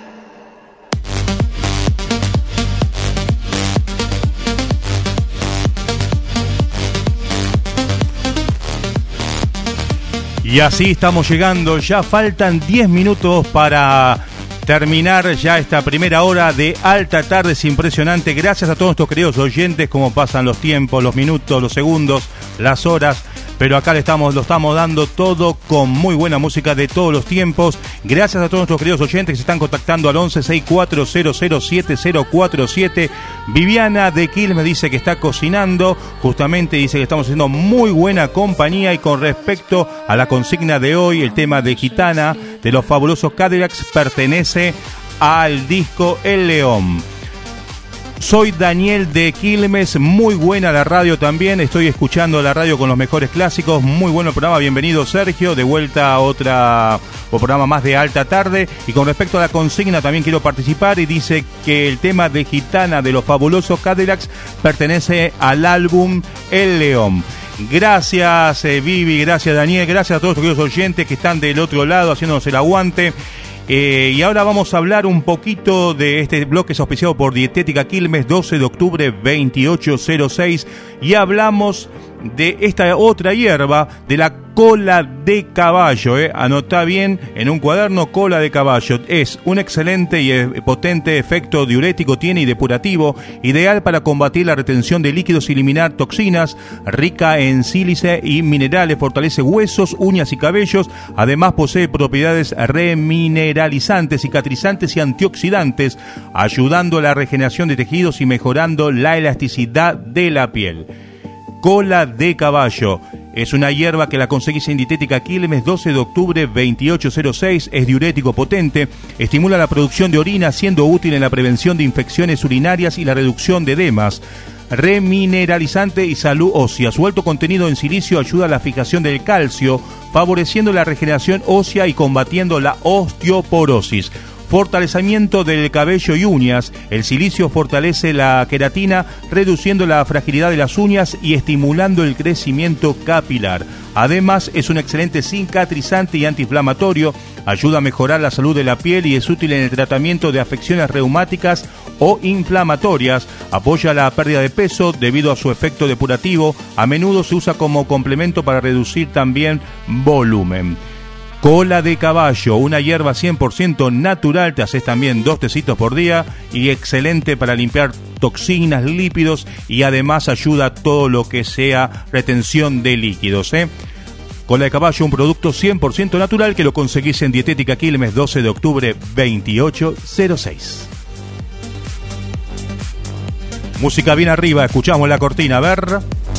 Y así estamos llegando, ya faltan 10 minutos para terminar ya esta primera hora de Alta Tarde. Es impresionante, gracias a todos nuestros queridos oyentes, cómo pasan los tiempos, los minutos, los segundos, las horas. Pero acá lo estamos dando todo con muy buena música de todos los tiempos. Gracias a todos nuestros queridos oyentes que se están contactando al 1164007047. Viviana de Quilmes dice que está cocinando. Justamente dice que estamos haciendo muy buena compañía. Y con respecto a la consigna de hoy, el tema de Gitana de los Fabulosos Cadillacs pertenece al disco El León. Soy Daniel de Quilmes, muy buena la radio también, estoy escuchando la radio con los mejores clásicos, muy bueno el programa, bienvenido Sergio, de vuelta a otro programa más de Alta Tarde. Y con respecto a la consigna también quiero participar y dice que el tema de Gitana de los Fabulosos Cadillacs pertenece al álbum El León. Gracias Vivi, gracias Daniel, gracias a todos los queridos oyentes que están del otro lado haciéndonos el aguante. Y ahora vamos a hablar un poquito de este bloque, es auspiciado por Dietética Quilmes, 12 de octubre 2806, y hablamos de esta otra hierba, de la cola de caballo. Anotá bien en un cuaderno, cola de caballo. Es un excelente y potente efecto diurético, tiene y depurativo, ideal para combatir la retención de líquidos y eliminar toxinas, rica en sílice y minerales, fortalece huesos, uñas y cabellos. Además posee propiedades remineralizantes, cicatrizantes y antioxidantes, ayudando a la regeneración de tejidos y mejorando la elasticidad de la piel. Cola de caballo. Es una hierba que la conseguís en Dietética Quilmes, 12 de octubre 2806. Es diurético potente, estimula la producción de orina, siendo útil en la prevención de infecciones urinarias y la reducción de edemas. Remineralizante y salud ósea. Su alto contenido en silicio ayuda a la fijación del calcio, favoreciendo la regeneración ósea y combatiendo la osteoporosis. Fortalecimiento del cabello y uñas. El silicio fortalece la queratina, reduciendo la fragilidad de las uñas y estimulando el crecimiento capilar. Además, es un excelente cicatrizante y antiinflamatorio. Ayuda a mejorar la salud de la piel y es útil en el tratamiento de afecciones reumáticas o inflamatorias. Apoya la pérdida de peso debido a su efecto depurativo. A menudo se usa como complemento para reducir también volumen. Cola de caballo, una hierba 100% natural, te haces también 2 tecitos por día y excelente para limpiar toxinas, lípidos y además ayuda a todo lo que sea retención de líquidos. Cola de caballo, un producto 100% natural que lo conseguís en Dietética Quilmes, 12 de octubre 2806. Música bien arriba, escuchamos la cortina, a ver.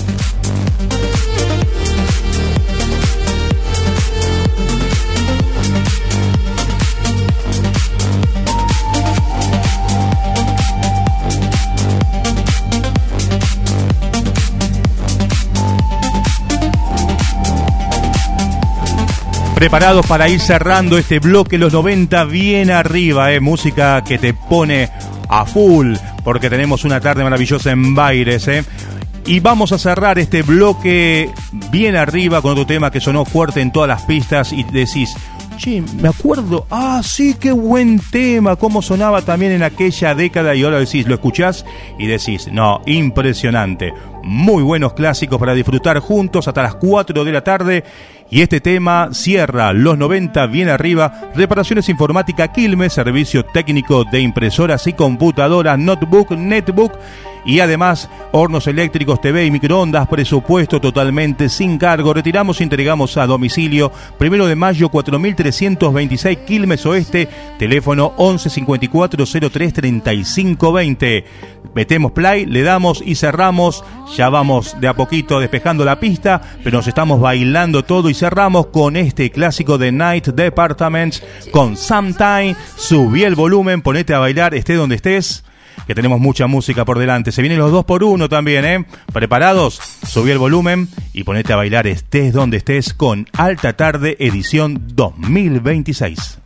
Preparados para ir cerrando este bloque, los 90 bien arriba, música que te pone a full, porque tenemos una tarde maravillosa en Baires, Y vamos a cerrar este bloque bien arriba con otro tema que sonó fuerte en todas las pistas y decís, che, me acuerdo, sí, qué buen tema, cómo sonaba también en aquella década, y ahora decís, lo escuchás y decís, no, impresionante. Muy buenos clásicos para disfrutar juntos hasta las 4 de la tarde. Y este tema cierra los 90 bien arriba. Reparaciones informática Quilmes, servicio técnico de impresoras y computadoras, notebook, netbook y además hornos eléctricos, TV y microondas, presupuesto totalmente sin cargo. Retiramos y entregamos a domicilio. 1 de mayo 4326 Quilmes Oeste, teléfono 11 54 03 35 20. Metemos play, le damos y cerramos. Ya vamos de a poquito despejando la pista, pero nos estamos bailando todo y cerramos con este clásico de Night Departments con Sometime. Subí el volumen, ponete a bailar, estés donde estés, que tenemos mucha música por delante. Se vienen los 2x1 también, ¿Preparados? Subí el volumen y ponete a bailar, estés donde estés, con Alta Tarde edición 2026.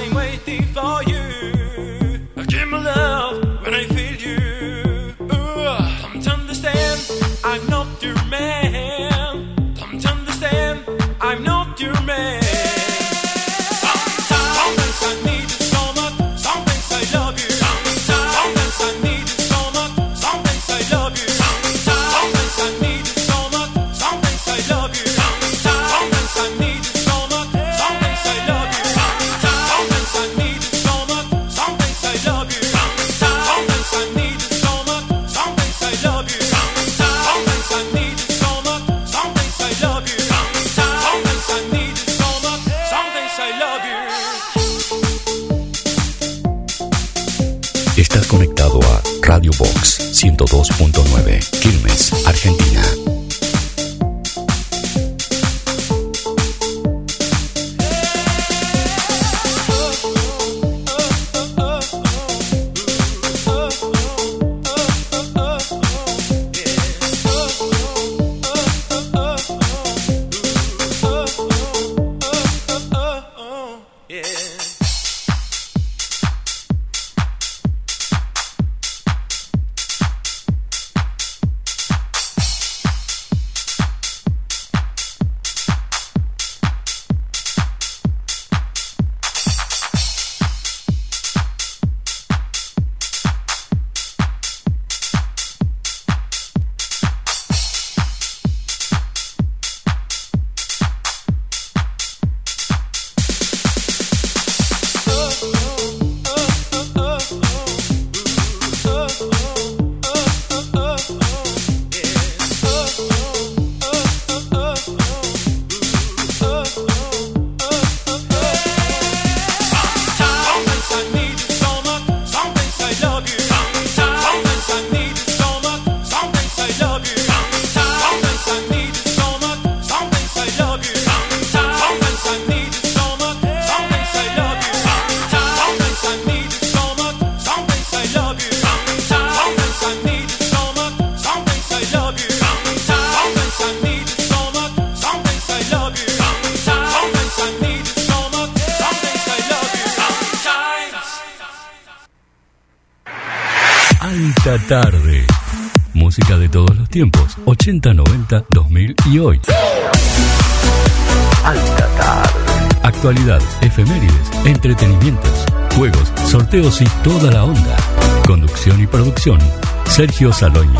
been waiting for you. Give me love when I feel you. Come to understand, I'm not your man. Come to understand, I'm not your man. Sometimes I need you so much. Sometimes I love you. Sometimes I need you so much. Sometimes I love you. Sometimes I need you so much. Sometimes I love you. Sometimes I need you so much. Sometimes I love you. Sometimes I need you so much. Sometimes I love you. Sometimes I need you so much. Sometimes I love you. Sometimes I need you so much. Sometimes I love you. Sometimes I need you so much. Sometimes I love you. Estás conectado a Radio Box 102.9, Quilmes, Argentina. Alta Tarde. Música de todos los tiempos, 80, 90, 2000 y hoy. Alta Tarde. Actualidad, efemérides, entretenimientos, juegos, sorteos y toda la onda. Conducción y producción, Sergio Salóñez.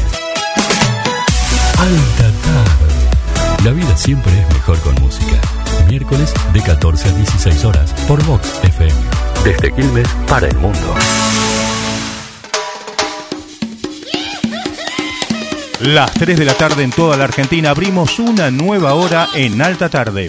Alta Tarde. La vida siempre es mejor con música. Miércoles de 14 a 16 horas por Vox FM. Desde Quilmes para el mundo. Las 3 de la tarde en toda la Argentina abrimos una nueva hora en Alta Tarde.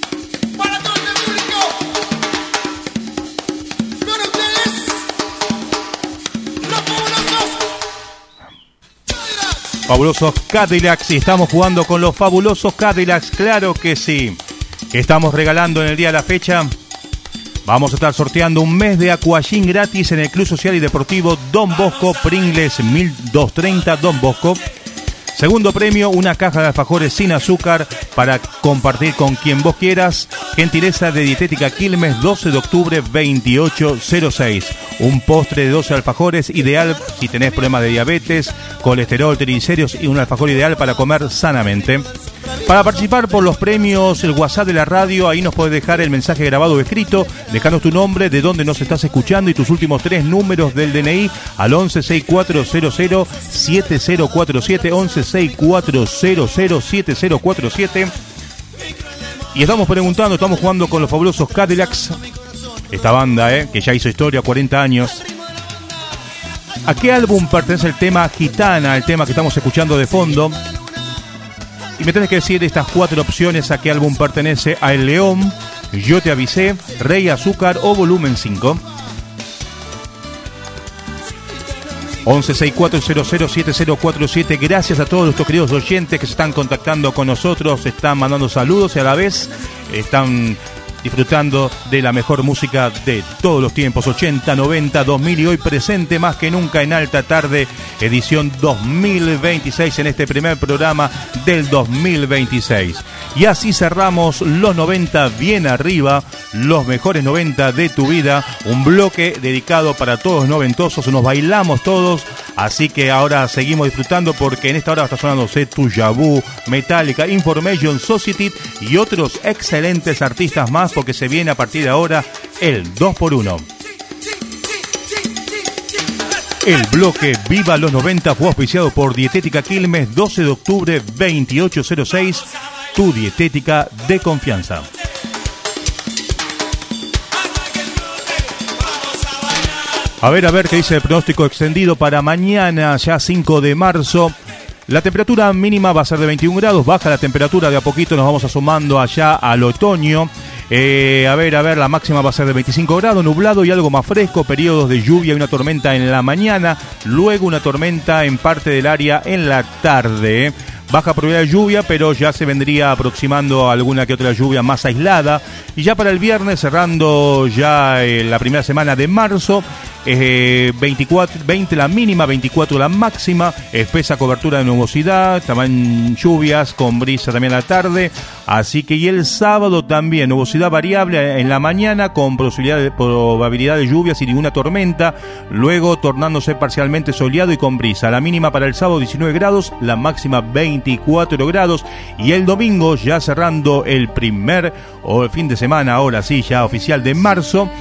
Fabulosos Cadillacs, y estamos jugando con los fabulosos Cadillacs, claro que sí. Estamos regalando en el día de la fecha. Vamos a estar sorteando un mes de aquagym gratis en el Club Social y Deportivo Don Bosco, Pringles 1230 Don Bosco. Segundo premio, una caja de alfajores sin azúcar para compartir con quien vos quieras. Gentileza de Dietética Quilmes, 12 de octubre 2806. Un postre de 12 alfajores ideal si tenés problemas de diabetes, colesterol, triglicéridos, y un alfajor ideal para comer sanamente. Para participar por los premios, el WhatsApp de la radio, ahí nos podés dejar el mensaje grabado o escrito, dejarnos tu nombre, de dónde nos estás escuchando y tus últimos 3 números del DNI al 1164007047, 1164007047. Y estamos preguntando, estamos jugando con los fabulosos Cadillacs, esta banda que ya hizo historia, 40 años. ¿A qué álbum pertenece el tema Gitana, el tema que estamos escuchando de fondo? Y me tenés que decir estas 4 opciones: a qué álbum pertenece. A El León, Yo te avisé, Rey Azúcar o Volumen 5. 1164007047. Gracias a todos nuestros queridos oyentes que se están contactando con nosotros, están mandando saludos y a la vez están disfrutando de la mejor música de todos los tiempos, 80, 90, 2000 y hoy presente más que nunca en Alta Tarde, edición 2026, en este primer programa del 2026. Y así cerramos los 90 bien arriba, los mejores 90 de tu vida. Un bloque dedicado para todos los noventosos, nos bailamos todos. Así que ahora seguimos disfrutando porque en esta hora está sonando Setu Yabu, Metallica, Information Society y otros excelentes artistas más, porque se viene a partir de ahora el 2x1. El bloque Viva los 90 fue auspiciado por Dietética Quilmes, 12 de octubre 2806, tu dietética de confianza. A ver qué dice el pronóstico extendido para mañana, ya 5 de marzo. La temperatura mínima va a ser de 21 grados, baja la temperatura de a poquito, nos vamos asomando allá al otoño. A ver, la máxima va a ser de 25 grados, nublado y algo más fresco, periodos de lluvia y una tormenta en la mañana, luego una tormenta en parte del área en la tarde. Baja probabilidad de lluvia, pero ya se vendría aproximando alguna que otra lluvia más aislada. Y ya para el viernes, cerrando ya la primera semana de marzo, 20 la mínima, 24 la máxima, espesa cobertura de nubosidad, también lluvias con brisa también a la tarde. Así que y el sábado también, nubosidad variable en la mañana con probabilidad de lluvias y ninguna tormenta, luego tornándose parcialmente soleado y con brisa. La mínima para el sábado 19 grados, la máxima 24 grados. Y el domingo, ya cerrando el fin de semana, ahora sí, ya oficial de marzo,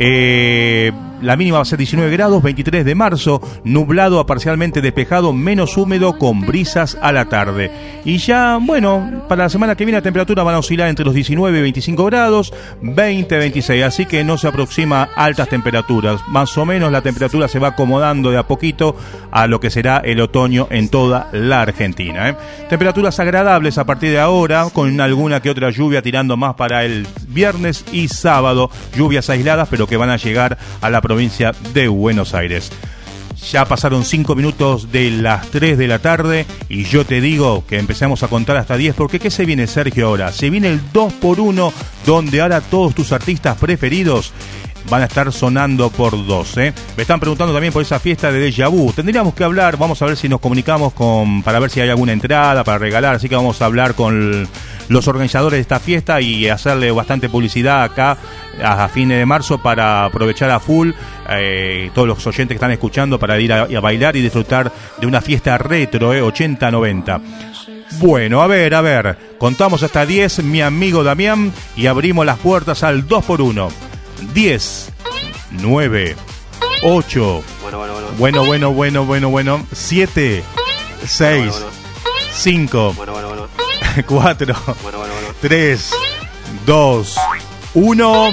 la mínima va a ser 19 grados, 23 de marzo, nublado a parcialmente despejado, menos húmedo con brisas a la tarde. Y ya, bueno, para la semana que viene la temperatura van a oscilar entre los 19 y 25 grados, 20, 26, así que no se aproxima altas temperaturas. Más o menos la temperatura se va acomodando de a poquito a lo que será el otoño en toda la Argentina. Temperaturas agradables a partir de ahora, con alguna que otra lluvia tirando más para el viernes y sábado, lluvias aisladas, pero que van a llegar a la provincia de Buenos Aires. Ya pasaron 5 minutos de las 3 de la tarde y yo te digo que empecemos a contar hasta 10, porque ¿qué se viene, Sergio, ahora? Se viene el 2x1, donde ahora todos tus artistas preferidos van a estar sonando por 2. Me están preguntando también por esa fiesta de Déjà Vu. Tendríamos que hablar, vamos a ver si nos comunicamos para ver si hay alguna entrada para regalar, así que vamos a hablar con los organizadores de esta fiesta y hacerle bastante publicidad acá a fines de marzo para aprovechar a full todos los oyentes que están escuchando para ir a bailar y disfrutar de una fiesta retro, 80-90. Bueno, a ver, contamos hasta 10, mi amigo Damián, y abrimos las puertas al 2x1. 10, 9, 8, bueno, 7, 6, 5, 4, 3, 2, 1.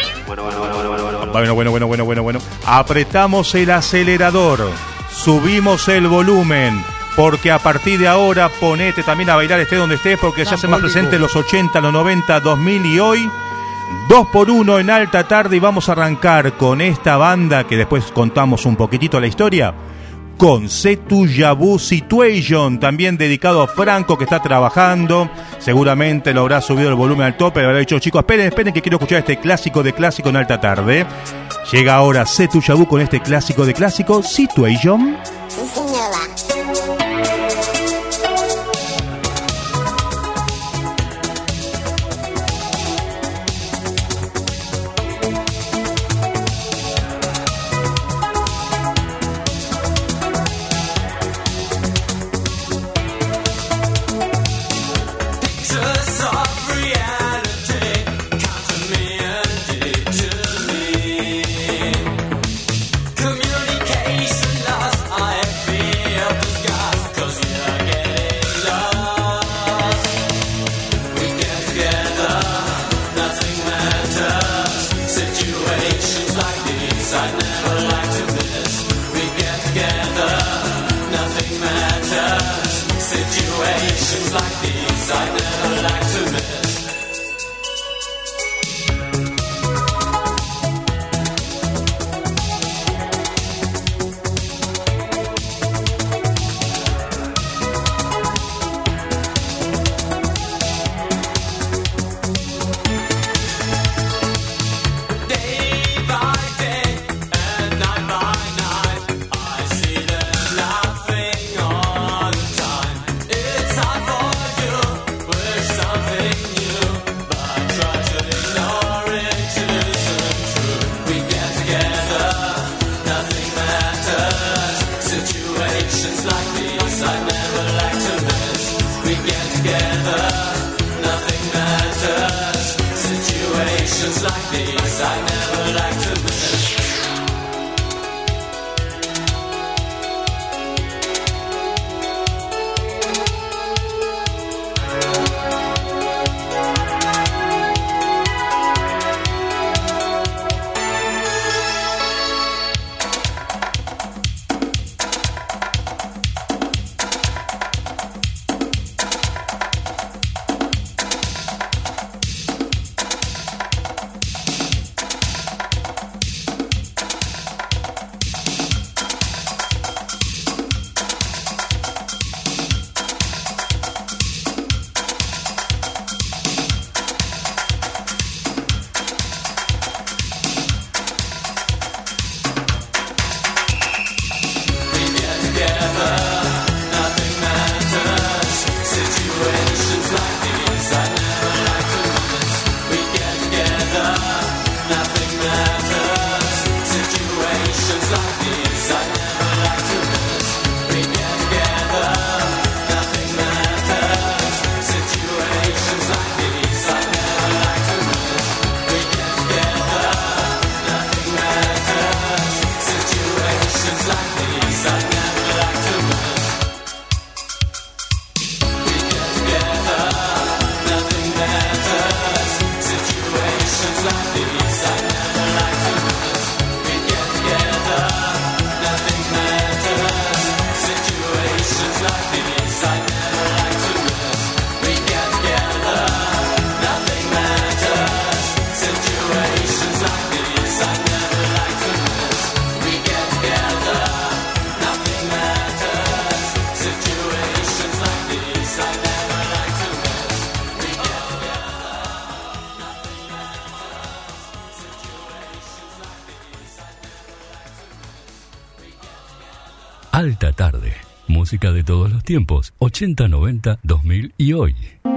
Bueno. Apretamos el acelerador, subimos el volumen, porque a partir de ahora ponete también a bailar, esté donde estés, porque ya se más presente los 80, los 90, 2000 y hoy 2x1 en alta tarde. Y vamos a arrancar con esta banda que después contamos un poquitito la historia, con Setu Yabu Situation, también dedicado a Franco, que está trabajando. Seguramente lo habrá subido el volumen al tope, le habrá dicho: chicos, esperen que quiero escuchar este clásico de clásico en alta tarde. Llega ahora Setu Yabu con este clásico de clásico, Situation. Alta Tarde. Música de todos los tiempos, 80, 90, 2000 y hoy.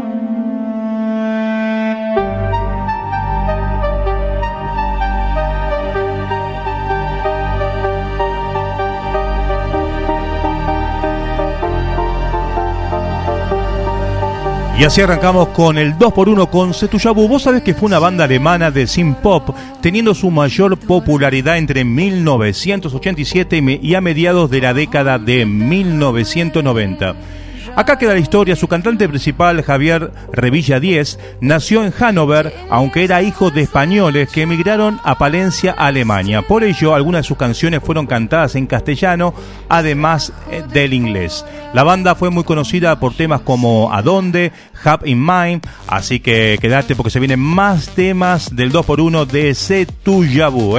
Y así arrancamos con el 2x1 con Setúyabú. Vos sabés que fue una banda alemana de synth pop, teniendo su mayor popularidad entre 1987 y a mediados de la década de 1990. Acá queda la historia. Su cantante principal, Javier Revilla Díez, nació en Hannover, aunque era hijo de españoles que emigraron a Palencia, Alemania. Por ello, algunas de sus canciones fueron cantadas en castellano, además del inglés. La banda fue muy conocida por temas como ¿A dónde?, Have in Mind, así que quedate porque se vienen más temas del 2x1 de Setúyabú,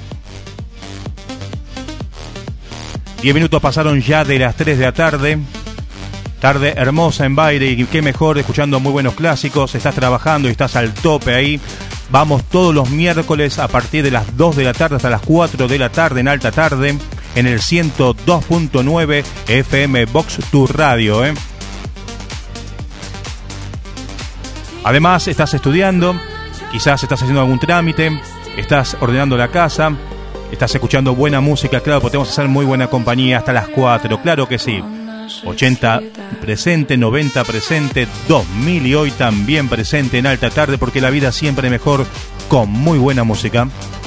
10 minutos pasaron ya de las 3 de la tarde. Tarde hermosa en Baile, y qué mejor escuchando muy buenos clásicos. Estás trabajando y estás al tope ahí. Vamos todos los miércoles a partir de las 2 de la tarde hasta las 4 de la tarde en Alta Tarde, en el 102.9 FM Box Tu Radio. Además, estás estudiando, quizás estás haciendo algún trámite, estás ordenando la casa, estás escuchando buena música. Claro, podemos hacer muy buena compañía hasta las 4, claro que sí. 80 presente, 90 presente, 2000 y hoy también presente en Alta Tarde, porque la vida siempre es mejor con muy buena música.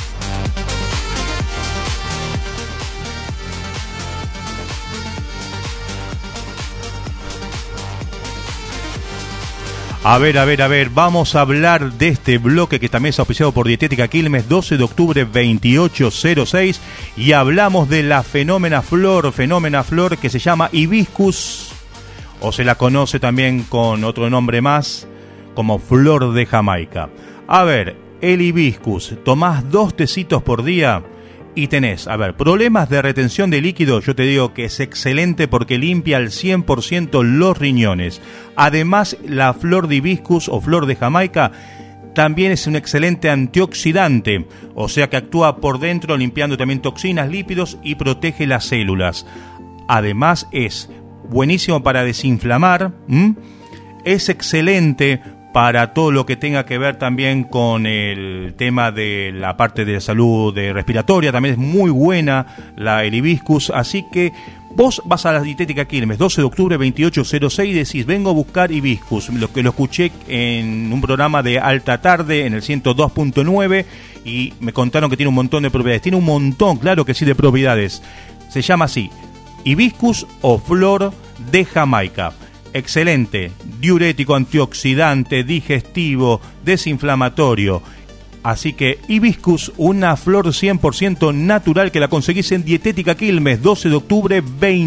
A ver, vamos a hablar de este bloque que también es auspiciado por Dietética Quilmes, 12 de octubre 2806, y hablamos de la fenómena flor que se llama hibiscus, o se la conoce también con otro nombre más, como flor de Jamaica. A ver, el hibiscus, tomás 2 tecitos por día y tenés, problemas de retención de líquido. Yo te digo que es excelente porque limpia al 100% los riñones. Además, la flor de hibiscus o flor de Jamaica también es un excelente antioxidante, o sea que actúa por dentro limpiando también toxinas, lípidos y protege las células. Además, es buenísimo para desinflamar, es excelente para todo lo que tenga que ver también con el tema de la parte de salud respiratoria. También es muy buena el hibiscus, así que vos vas a la Dietética Quilmes, 12 de octubre 2806, y decís, vengo a buscar hibiscus, lo escuché en un programa de Alta Tarde en el 102.9 y me contaron que tiene un montón de propiedades. Tiene un montón, claro que sí, de propiedades. Se llama así, hibiscus o flor de Jamaica. Excelente, diurético, antioxidante, digestivo, desinflamatorio. Así que hibiscus, una flor 100% natural que la conseguís en Dietética Quilmes, 12 de octubre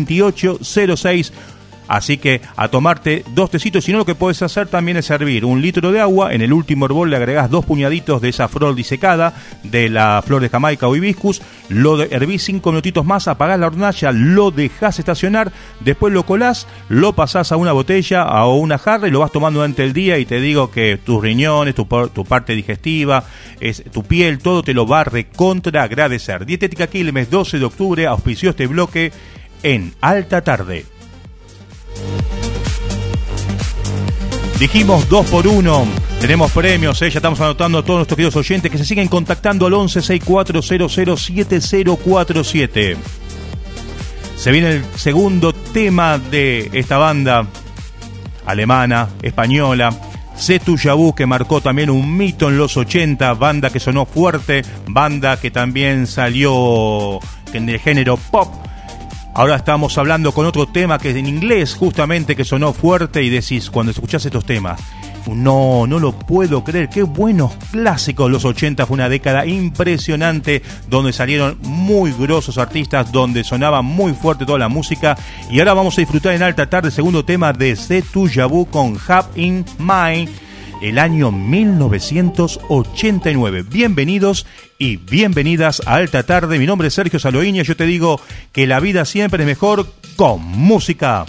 2806. Así que a tomarte 2 tecitos, si no lo que puedes hacer también es servir 1 litro de agua, en el último hervor le agregás 2 puñaditos de esa flor disecada, de la flor de Jamaica o hibiscus, lo hervís 5 minutitos más, apagás la hornalla, lo dejás estacionar, después lo colás, lo pasás a una botella o una jarra y lo vas tomando durante el día, y te digo que tus riñones, tu parte digestiva, tu piel, todo te lo va a recontra agradecer. Dietética Quilmes, 12 de octubre, auspició este bloque en Alta Tarde. Dijimos 2x1, tenemos premios, ya estamos anotando a todos nuestros queridos oyentes que se siguen contactando al 1164007047. Se viene el segundo tema de esta banda alemana, española, Setúyabú, que marcó también un mito en los 80, banda que sonó fuerte, banda que también salió en el género pop. Ahora estamos hablando con otro tema que es en inglés, justamente, que sonó fuerte, y decís, cuando escuchás estos temas, no lo puedo creer, qué buenos clásicos. Los 80 fue una década impresionante, donde salieron muy grosos artistas, donde sonaba muy fuerte toda la música, y ahora vamos a disfrutar en Alta Tarde el segundo tema de Setúyabú con Have in Mind, el año 1989. Bienvenidos y bienvenidas a Alta Tarde. Mi nombre es Sergio Saloiña. Yo te digo que la vida siempre es mejor con música.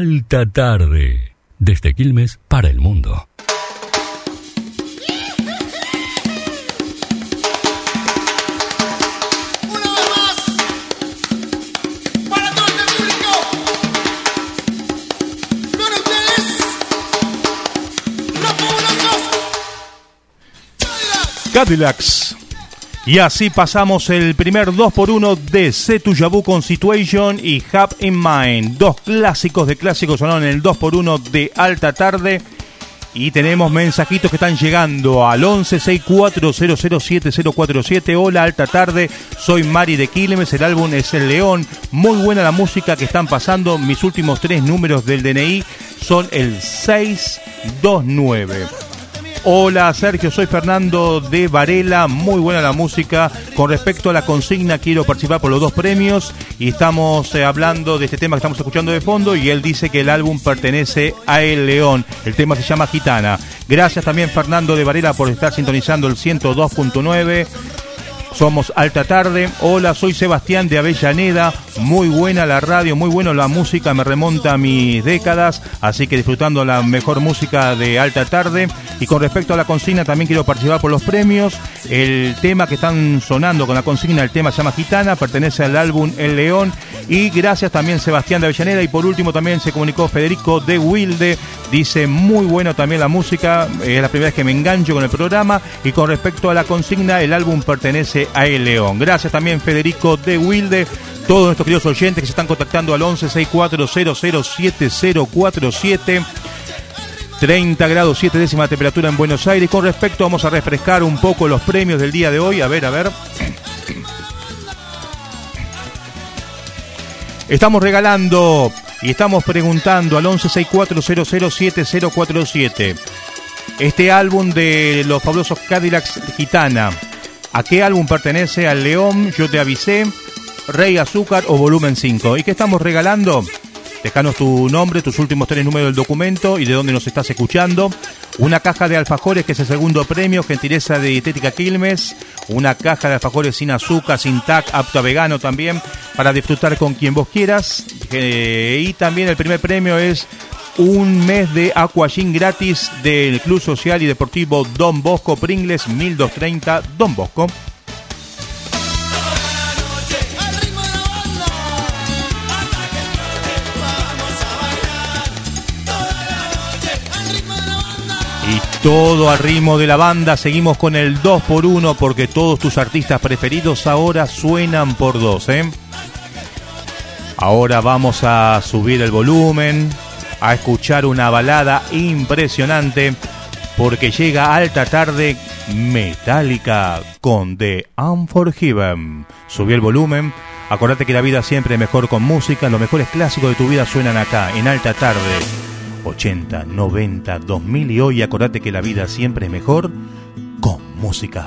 Alta Tarde. Desde Quilmes para el mundo. Cadillacs. Y así pasamos el primer 2x1 de Setuyabu con Situation y Have in Mind. Dos clásicos de clásicos sonaron en el 2x1 de Alta Tarde. Y tenemos mensajitos que están llegando al 1164007047. Hola, Alta Tarde, soy Mari de Quilmes, el álbum es El León. Muy buena la música que están pasando. Mis últimos 3 números del DNI son el 629. Hola Sergio, soy Fernando de Varela, muy buena la música. Con respecto a la consigna, quiero participar por los 2 premios y estamos hablando de este tema que estamos escuchando de fondo y él dice que el álbum pertenece a El León, el tema se llama Gitana. Gracias también Fernando de Varela por estar sintonizando el 102.9. Somos Alta Tarde. Hola, soy Sebastián de Avellaneda. Muy buena la radio, muy buena la música, me remonta a mis décadas, así que disfrutando la mejor música de Alta Tarde. Y con respecto a la consigna, también quiero participar por los premios. El tema que están sonando con la consigna, el tema se llama Gitana, pertenece al álbum El León. Y gracias también Sebastián de Avellaneda. Y por último también se comunicó Federico de Wilde. Dice, muy bueno también la música, es la primera vez que me engancho con el programa. Y con respecto a la consigna, el álbum pertenece a El León. Gracias también Federico de Wilde. Todos nuestros queridos oyentes que se están contactando al 1164007047. 30 grados 7 décimas de temperatura en Buenos Aires. Con respecto, vamos a refrescar un poco los premios del día de hoy. A ver. Estamos regalando y estamos preguntando al 1164007047. Este álbum de los fabulosos Cadillacs Gitana. ¿A qué álbum pertenece? Al León, Yo te avisé, Rey Azúcar o Volumen 5. ¿Y qué estamos regalando? Déjanos tu nombre, tus últimos 3 números del documento y de dónde nos estás escuchando. Una caja de alfajores, que es el segundo premio, gentileza de Dietética Quilmes. Una caja de alfajores sin azúcar, sin TAC, apto a vegano también, para disfrutar con quien vos quieras. Y también el primer premio es un mes de Aquagym gratis del Club Social y Deportivo Don Bosco, Pringles 1230 Don Bosco. Y todo al ritmo de la banda. Seguimos con el 2x1 porque todos tus artistas preferidos ahora suenan por 2, ¿eh? Ahora vamos a subir el volumen, a escuchar una balada impresionante porque llega Alta Tarde Metallica con The Unforgiven. Subí el volumen. Acordate que la vida siempre es mejor con música. Los mejores clásicos de tu vida suenan acá en Alta Tarde. 80, 90, 2000 y hoy acordate que la vida siempre es mejor con música.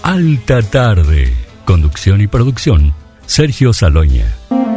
Alta Tarde. Conducción y producción, Sergio Saloña.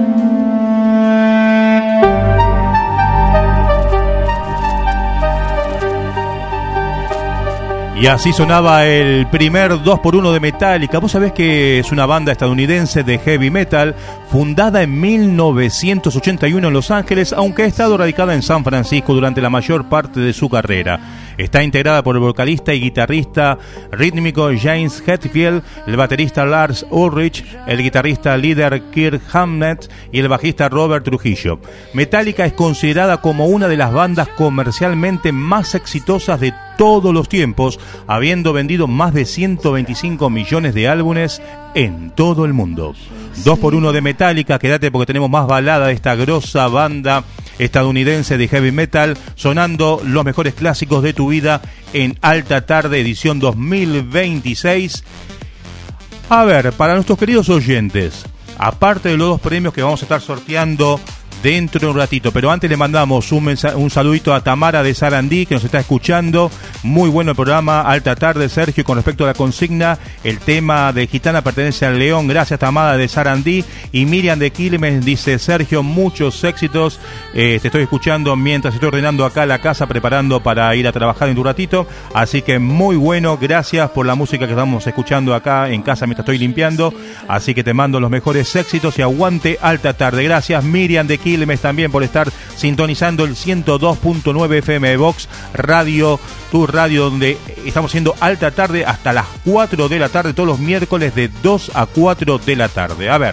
Y así sonaba el primer 2x1 de Metallica. Vos sabés que es una banda estadounidense de heavy metal fundada en 1981 en Los Ángeles, aunque ha estado radicada en San Francisco durante la mayor parte de su carrera. Está integrada por el vocalista y guitarrista rítmico James Hetfield, el baterista Lars Ulrich, el guitarrista líder Kirk Hammett y el bajista Robert Trujillo. Metallica es considerada como una de las bandas comercialmente más exitosas de todos los tiempos, habiendo vendido más de 125 millones de álbumes en todo el mundo. 2x1 de Metallica, quédate porque tenemos más balada de esta grosa banda estadounidense de heavy metal, sonando los mejores clásicos de tu vida en Alta Tarde, edición 2026. A ver, para nuestros queridos oyentes, aparte de los 2 premios que vamos a estar sorteando dentro de un ratito, pero antes le mandamos un saludito a Tamara de Sarandí, que nos está escuchando. Muy bueno el programa Alta Tarde, Sergio. Con respecto a la consigna, el tema de Gitana pertenece al León. Gracias, Tamara de Sarandí. Y Miriam de Quilmes dice: Sergio, muchos éxitos, te estoy escuchando mientras estoy ordenando acá la casa, preparando para ir a trabajar en un ratito, así que muy bueno, gracias por la música que estamos escuchando acá en casa mientras estoy limpiando, así que te mando los mejores éxitos y aguante Alta Tarde. Gracias, Miriam de Quilmes, también por estar sintonizando el 102.9 FM de Vox Radio, tu radio, donde estamos haciendo Alta Tarde hasta las 4 de la tarde, todos los miércoles de 2 a 4 de la tarde. A ver,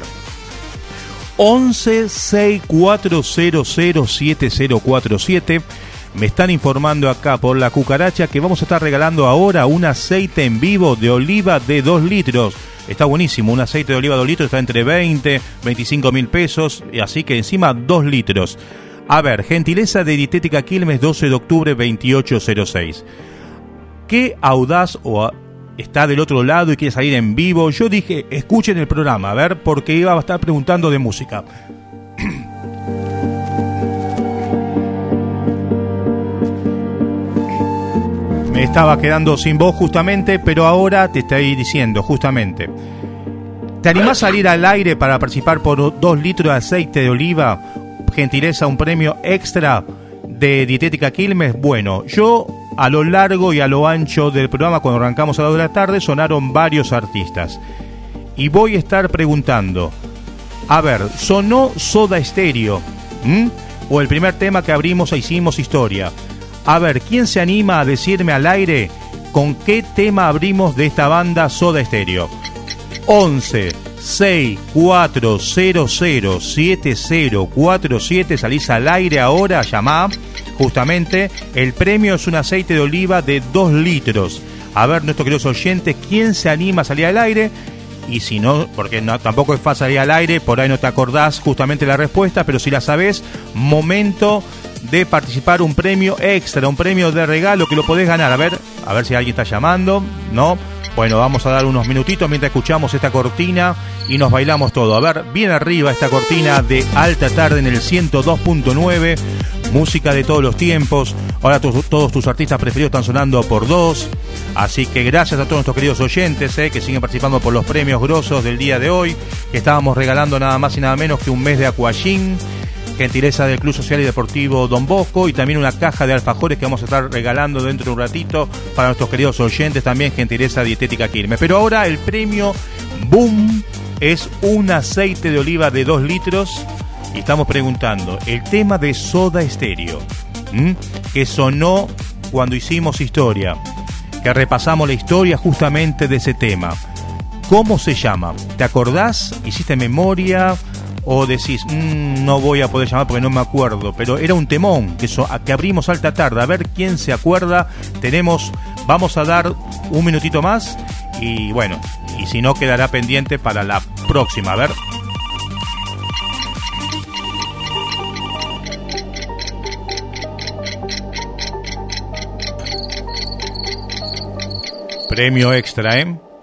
11-6400-7047. Me están informando acá por la cucaracha que vamos a estar regalando ahora un aceite en vivo de oliva de 2 litros. Está buenísimo, un aceite de oliva de 2 litros está entre 20, 25 mil pesos, así que encima 2 litros. A ver, gentileza de Dietética Quilmes, 12 de octubre, 2806. ¿Qué audaz está del otro lado y quiere salir en vivo? Yo dije, escuchen el programa, a ver, porque iba a estar preguntando de música. Me estaba quedando sin voz justamente, pero ahora te estoy diciendo justamente. ¿Te animás a salir al aire para participar por 2 litros de aceite de oliva? Gentileza, un premio extra de Dietética Quilmes. Bueno, yo a lo largo y a lo ancho del programa, cuando arrancamos a las 2 de la tarde, sonaron varios artistas. Y voy a estar preguntando, a ver, ¿sonó Soda Stereo? ¿O el primer tema que abrimos e hicimos historia? A ver, ¿quién se anima a decirme al aire con qué tema abrimos de esta banda Soda Stereo? 11-6400-7047. Salís al aire ahora, llamá. Justamente, el premio es un aceite de oliva de 2 litros. A ver, nuestros queridos oyentes, ¿quién se anima a salir al aire? Y si no, porque no, tampoco es fácil salir al aire, por ahí no te acordás justamente la respuesta, pero si la sabés, momento de participar, un premio extra, un premio de regalo que lo podés ganar. A ver si alguien está llamando. ¿No? Bueno, vamos a dar unos minutitos mientras escuchamos esta cortina y nos bailamos todo. A ver, bien arriba esta cortina de Alta Tarde en el 102.9, música de todos los tiempos. Ahora todos tus artistas preferidos están sonando por 2. Así que gracias a todos nuestros queridos oyentes que siguen participando por los premios grosos del día de hoy, que estábamos regalando nada más y nada menos que un mes de Aquagym, gentileza del Club Social y Deportivo Don Bosco, y también una caja de alfajores que vamos a estar regalando dentro de un ratito para nuestros queridos oyentes, también gentileza Dietética Quilmes. Pero ahora el premio Boom es un aceite de oliva de 2 litros y estamos preguntando el tema de Soda Stereo, que sonó cuando hicimos historia, que repasamos la historia justamente de ese tema. ¿Cómo se llama? ¿Te acordás? ¿Hiciste memoria? O decís, no voy a poder llamar porque no me acuerdo, pero era un temón que abrimos Alta Tarde. A ver quién se acuerda. Vamos a dar un minutito más y bueno, y si no quedará pendiente para la próxima. A ver. Premio extra,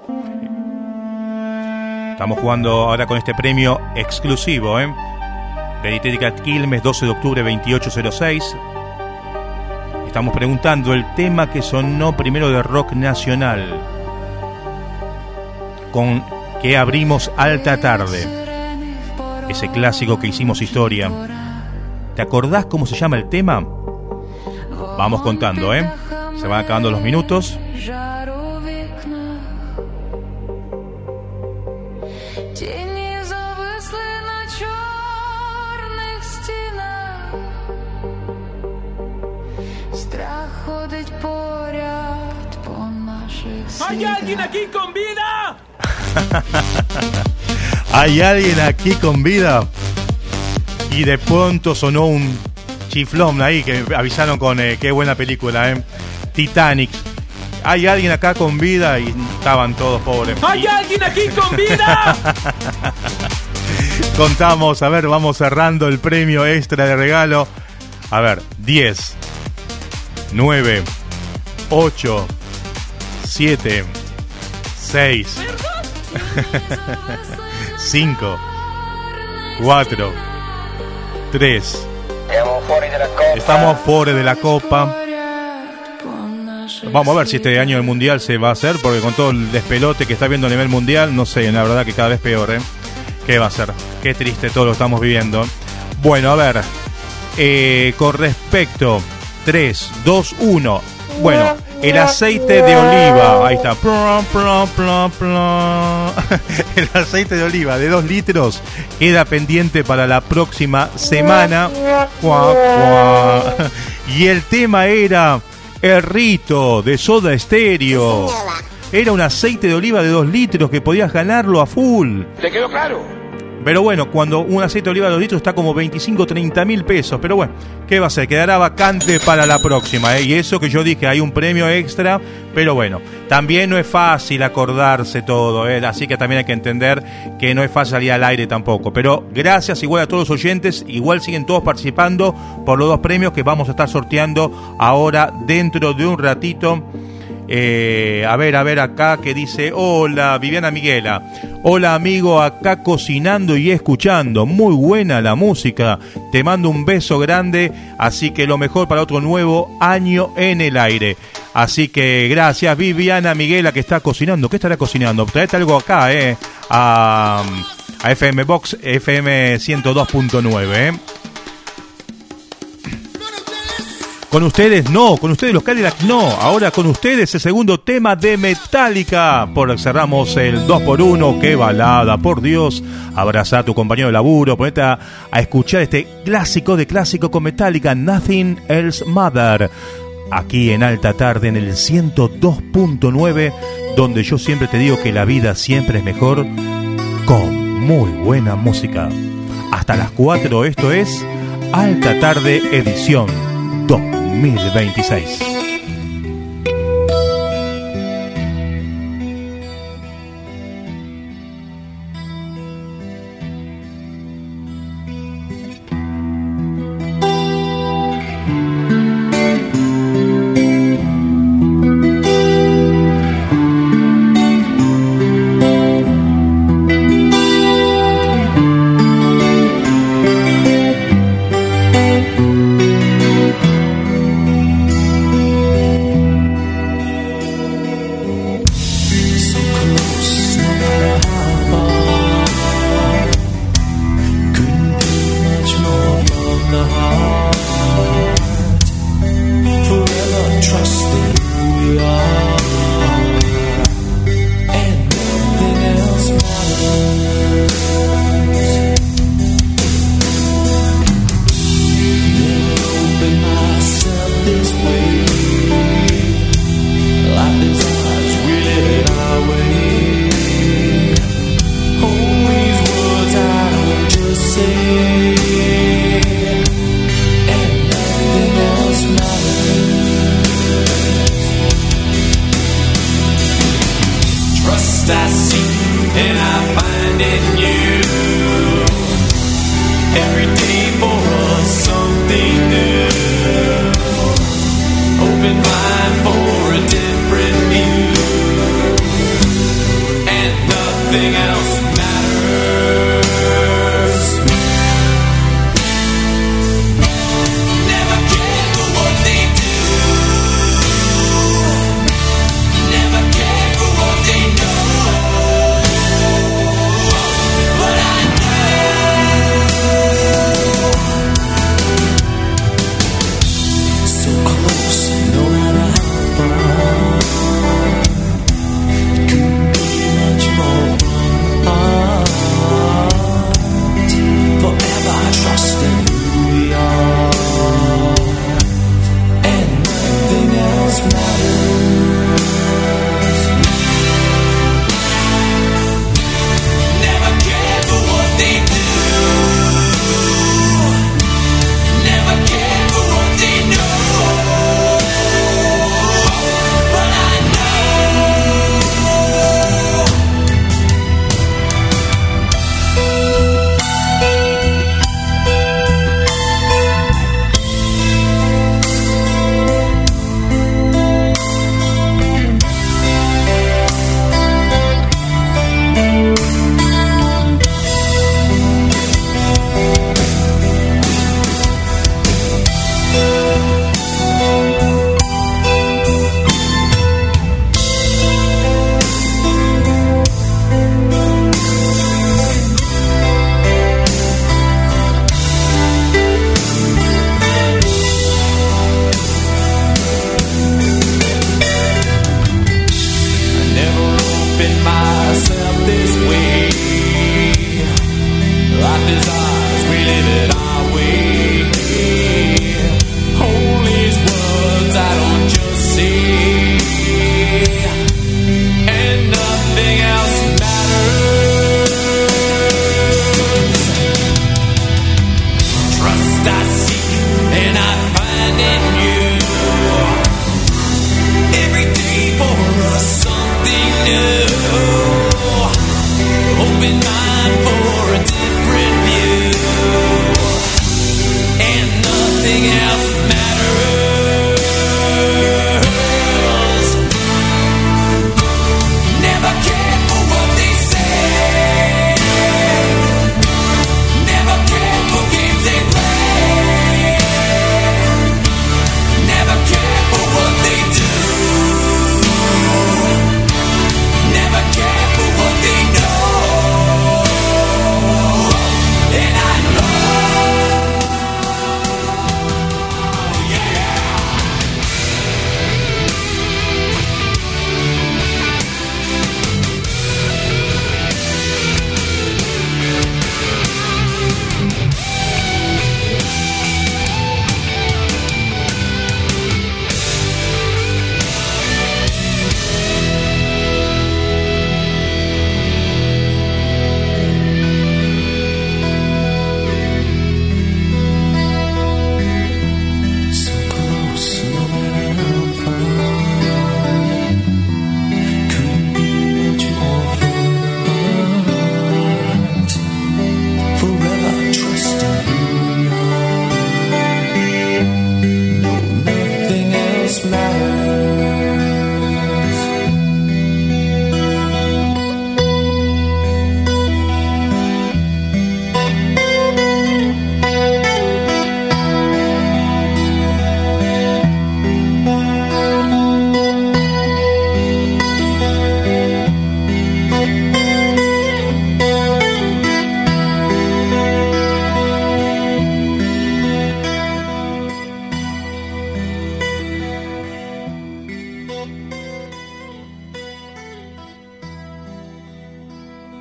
Estamos jugando ahora con este premio exclusivo, de Dietética Quilmes, 12 de octubre, 2806. Estamos preguntando el tema que sonó primero de rock nacional. con que abrimos Alta Tarde. Ese clásico que hicimos historia. ¿Te acordás cómo se llama el tema? Vamos contando, ¿eh? Se van acabando los minutos. ¿Hay alguien aquí con vida? ¿Hay alguien aquí con vida? Y de pronto sonó un chiflón ahí que avisaron con qué buena película, Titanic. ¿Hay alguien acá con vida? Y estaban todos pobres. ¿Hay alguien aquí con vida? Contamos, a ver, vamos cerrando el premio extra de regalo. A ver, 10, 9, 8, 7, 6, 5, 4, 3. Estamos fuera de la Copa. Vamos a ver si este año el Mundial se va a hacer, porque con todo el despelote que está viendo a nivel mundial, no sé, la verdad que cada vez peor, ¿Qué va a ser? Qué triste todo lo estamos viviendo. Bueno, a ver, con respecto 3, 2, 1. Bueno, el aceite de oliva, ahí está. El aceite de oliva de 2 litros queda pendiente para la próxima semana. Y el tema era El Rito de Soda Stereo. Era un aceite de oliva de 2 litros que podías ganarlo a full. ¿Te quedó claro? Pero bueno, cuando un aceite de oliva de 2 litros está como 25, 30 mil pesos. Pero bueno, ¿qué va a ser? Quedará vacante para la próxima, Y eso que yo dije, hay un premio extra. Pero bueno, también no es fácil acordarse todo, Así que también hay que entender que no es fácil salir al aire tampoco. Pero gracias igual a todos los oyentes. Igual siguen todos participando por los 2 premios que vamos a estar sorteando ahora dentro de un ratito. A ver acá que dice: hola Viviana Miguela, hola amigo, acá cocinando y escuchando, muy buena la música, te mando un beso grande, así que lo mejor para otro nuevo año en el aire. Así que gracias Viviana Miguela, que está cocinando. ¿Qué estará cocinando? Traete algo acá, a FM Box, FM 102.9, Con ustedes no, con ustedes los Cadillac no. Ahora con ustedes el segundo tema de Metallica. Cerramos el 2x1, qué balada, por Dios. Abraza a tu compañero de laburo, ponete a escuchar este clásico de clásico con Metallica, Nothing Else Matter. Aquí en Alta Tarde en el 102.9, donde yo siempre te digo que la vida siempre es mejor con muy buena música. Hasta las 4, esto es Alta Tarde edición 2026.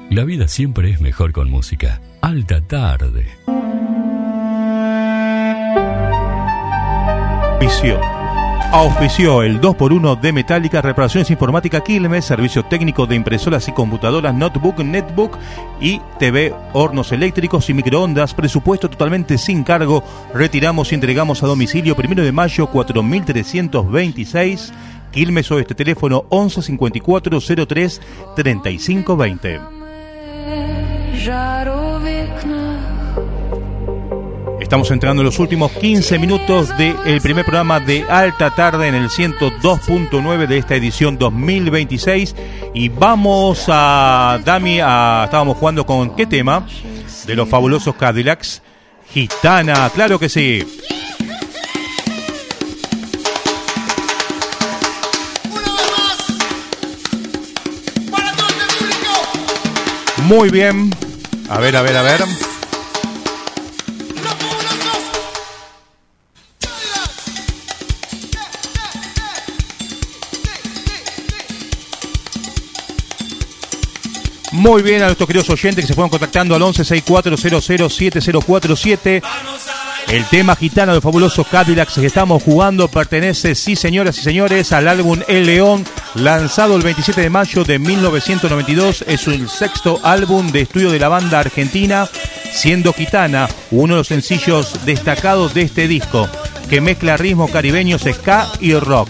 La vida siempre es mejor con música. Alta tarde. Auspició el 2x1 de Metallica, reparaciones informática Quilmes, servicio técnico de impresoras y computadoras, notebook, netbook y TV, hornos eléctricos y microondas, presupuesto totalmente sin cargo, retiramos y entregamos a domicilio, 1 de mayo 4326, Quilmes Oeste, teléfono 11 54 03 35 20. Estamos entrando en los últimos 15 minutos del primer programa de Alta Tarde en el 102.9 de esta edición 2026. Y vamos a, Dami, estábamos jugando con ¿qué tema? De los fabulosos Cadillacs. Gitana, claro que sí. Muy bien. A ver. Muy bien, a nuestros queridos oyentes que se fueron contactando al 1164007047. El tema Gitana de los fabulosos Cadillacs que estamos jugando pertenece, sí señoras y señores, al álbum El León, lanzado el 27 de mayo de 1992. Es el sexto álbum de estudio de la banda argentina, siendo Gitana uno de los sencillos destacados de este disco, que mezcla ritmos caribeños, ska y rock.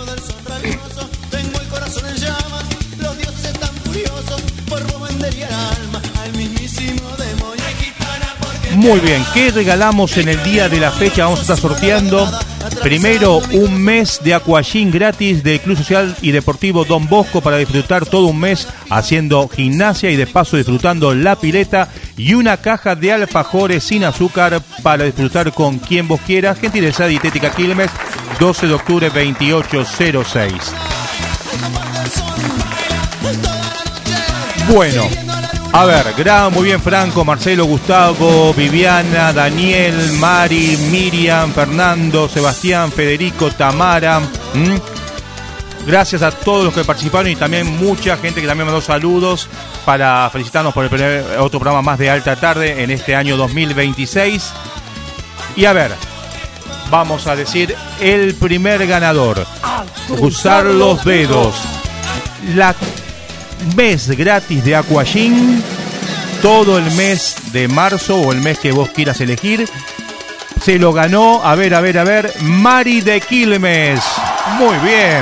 Muy bien, ¿qué regalamos en el día de la fecha? Vamos a estar sorteando primero un mes de aquagym gratis del Club Social y Deportivo Don Bosco para disfrutar todo un mes haciendo gimnasia y de paso disfrutando la pileta, y una caja de alfajores sin azúcar para disfrutar con quien vos quieras. Gentileza Dietética Quilmes, 12 de octubre 2806. Bueno, a ver, muy bien Franco, Marcelo, Gustavo, Viviana, Daniel, Mari, Miriam, Fernando, Sebastián, Federico, Tamara. Gracias a todos los que participaron y también mucha gente que también mandó saludos para felicitarnos por otro programa más de Alta Tarde en este año 2026. Y a ver, vamos a decir el primer ganador. Cruzar los dedos. La mes gratis de aquagym, todo el mes de marzo o el mes que vos quieras elegir. Se lo ganó, a ver, Mari de Quilmes. Muy bien.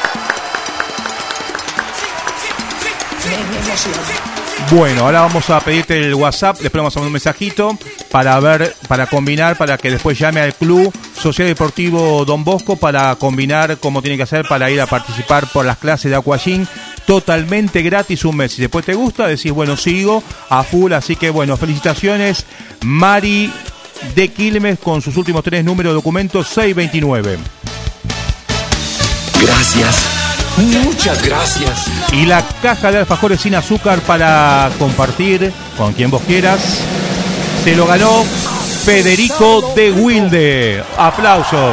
Bueno, ahora vamos a pedirte el WhatsApp, después vamos a mandar un mensajito para combinar, para que después llame al Club Social Deportivo Don Bosco para combinar cómo tiene que hacer para ir a participar por las clases de aquagym. Totalmente gratis un mes. Si después te gusta, decís, bueno, sigo a full. Así que, bueno, felicitaciones, Mari de Quilmes, con sus últimos 3 números de documento 629. Gracias. Muchas gracias. Y la caja de alfajores sin azúcar para compartir con quien vos quieras. Se lo ganó Federico de Wilde. Aplausos.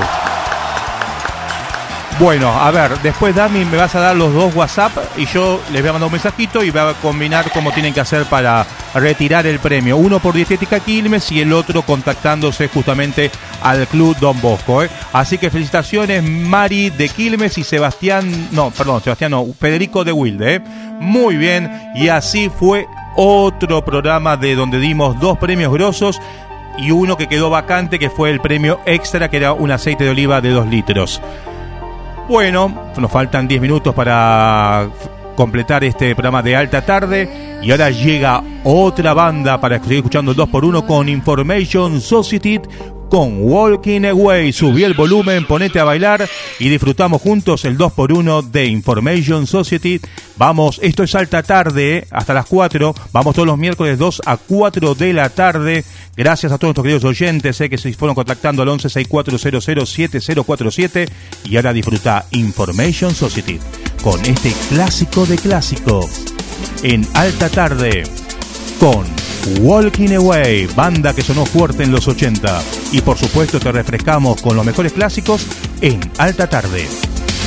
Bueno, a ver, después Dami me vas a dar los 2 WhatsApp y yo les voy a mandar un mensajito y voy a combinar cómo tienen que hacer para retirar el premio. Uno por Dietética Quilmes y el otro contactándose justamente al Club Don Bosco. Así que felicitaciones, Mari de Quilmes y Federico de Wilde. Muy bien, y así fue otro programa de donde dimos 2 premios grosos y uno que quedó vacante, que fue el premio extra, que era un aceite de oliva de 2 litros. Bueno, nos faltan 10 minutos para completar este programa de Alta Tarde y ahora llega otra banda para seguir escuchando el 2x1 con Information Society con Walking Away. Subí el volumen, ponete a bailar y disfrutamos juntos el 2x1 de Information Society. Vamos, esto es Alta Tarde hasta las 4, vamos todos los miércoles 2 a 4 de la tarde. Gracias a todos nuestros queridos oyentes que se fueron contactando al 1164007047 y ahora disfruta Information Society con este clásico de clásico en Alta Tarde con Walking Away, banda que sonó fuerte en los 80, y por supuesto te refrescamos con los mejores clásicos en Alta Tarde.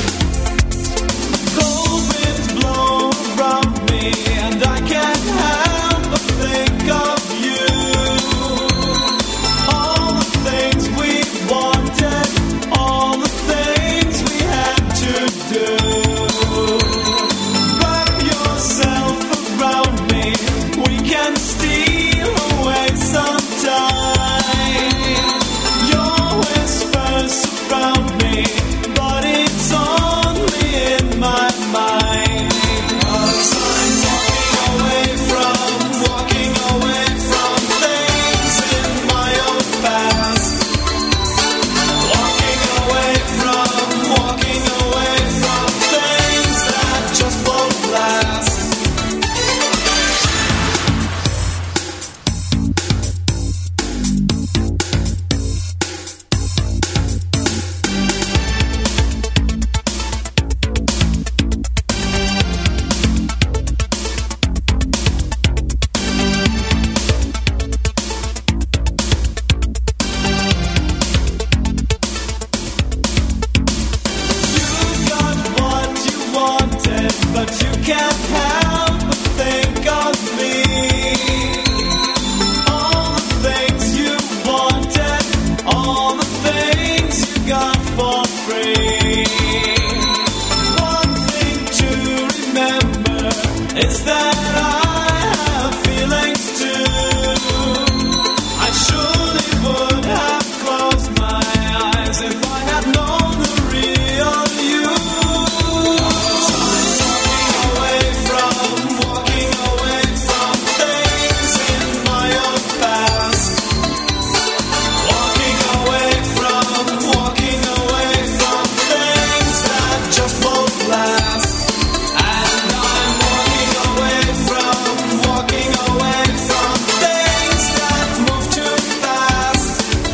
Cold winds blow from me and I can't hide. from me, but it's only in my mind. 'Cause I'm walking away from things in my own past. Walking away from things that just won't last. But you can't help but think of me. All the things you wanted, all the things you got for free. One thing to remember is that I have feelings too. I surely would have closed my eyes if I had known the real you. Walking away from things in my own past. Walking away from things that just won't last. And I'm walking away from things that move too fast.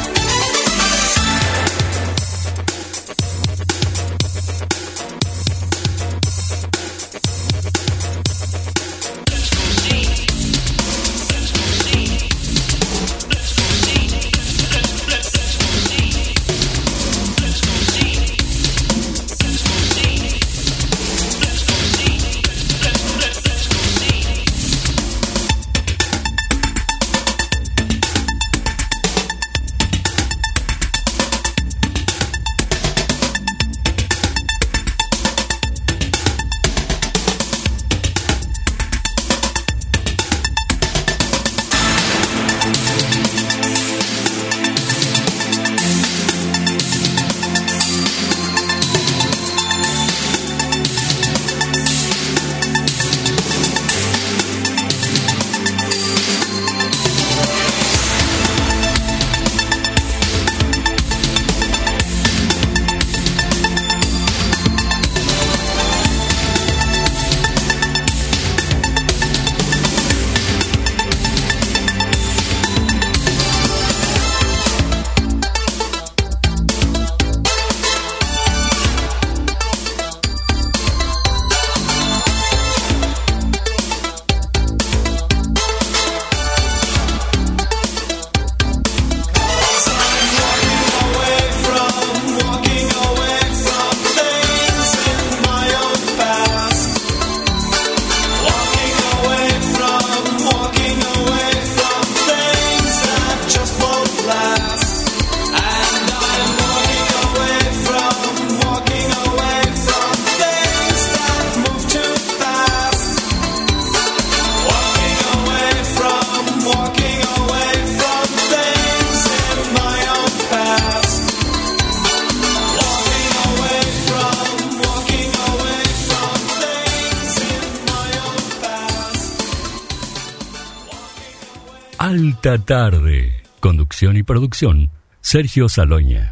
Alta Tarde. Conducción y producción, Sergio Saloña.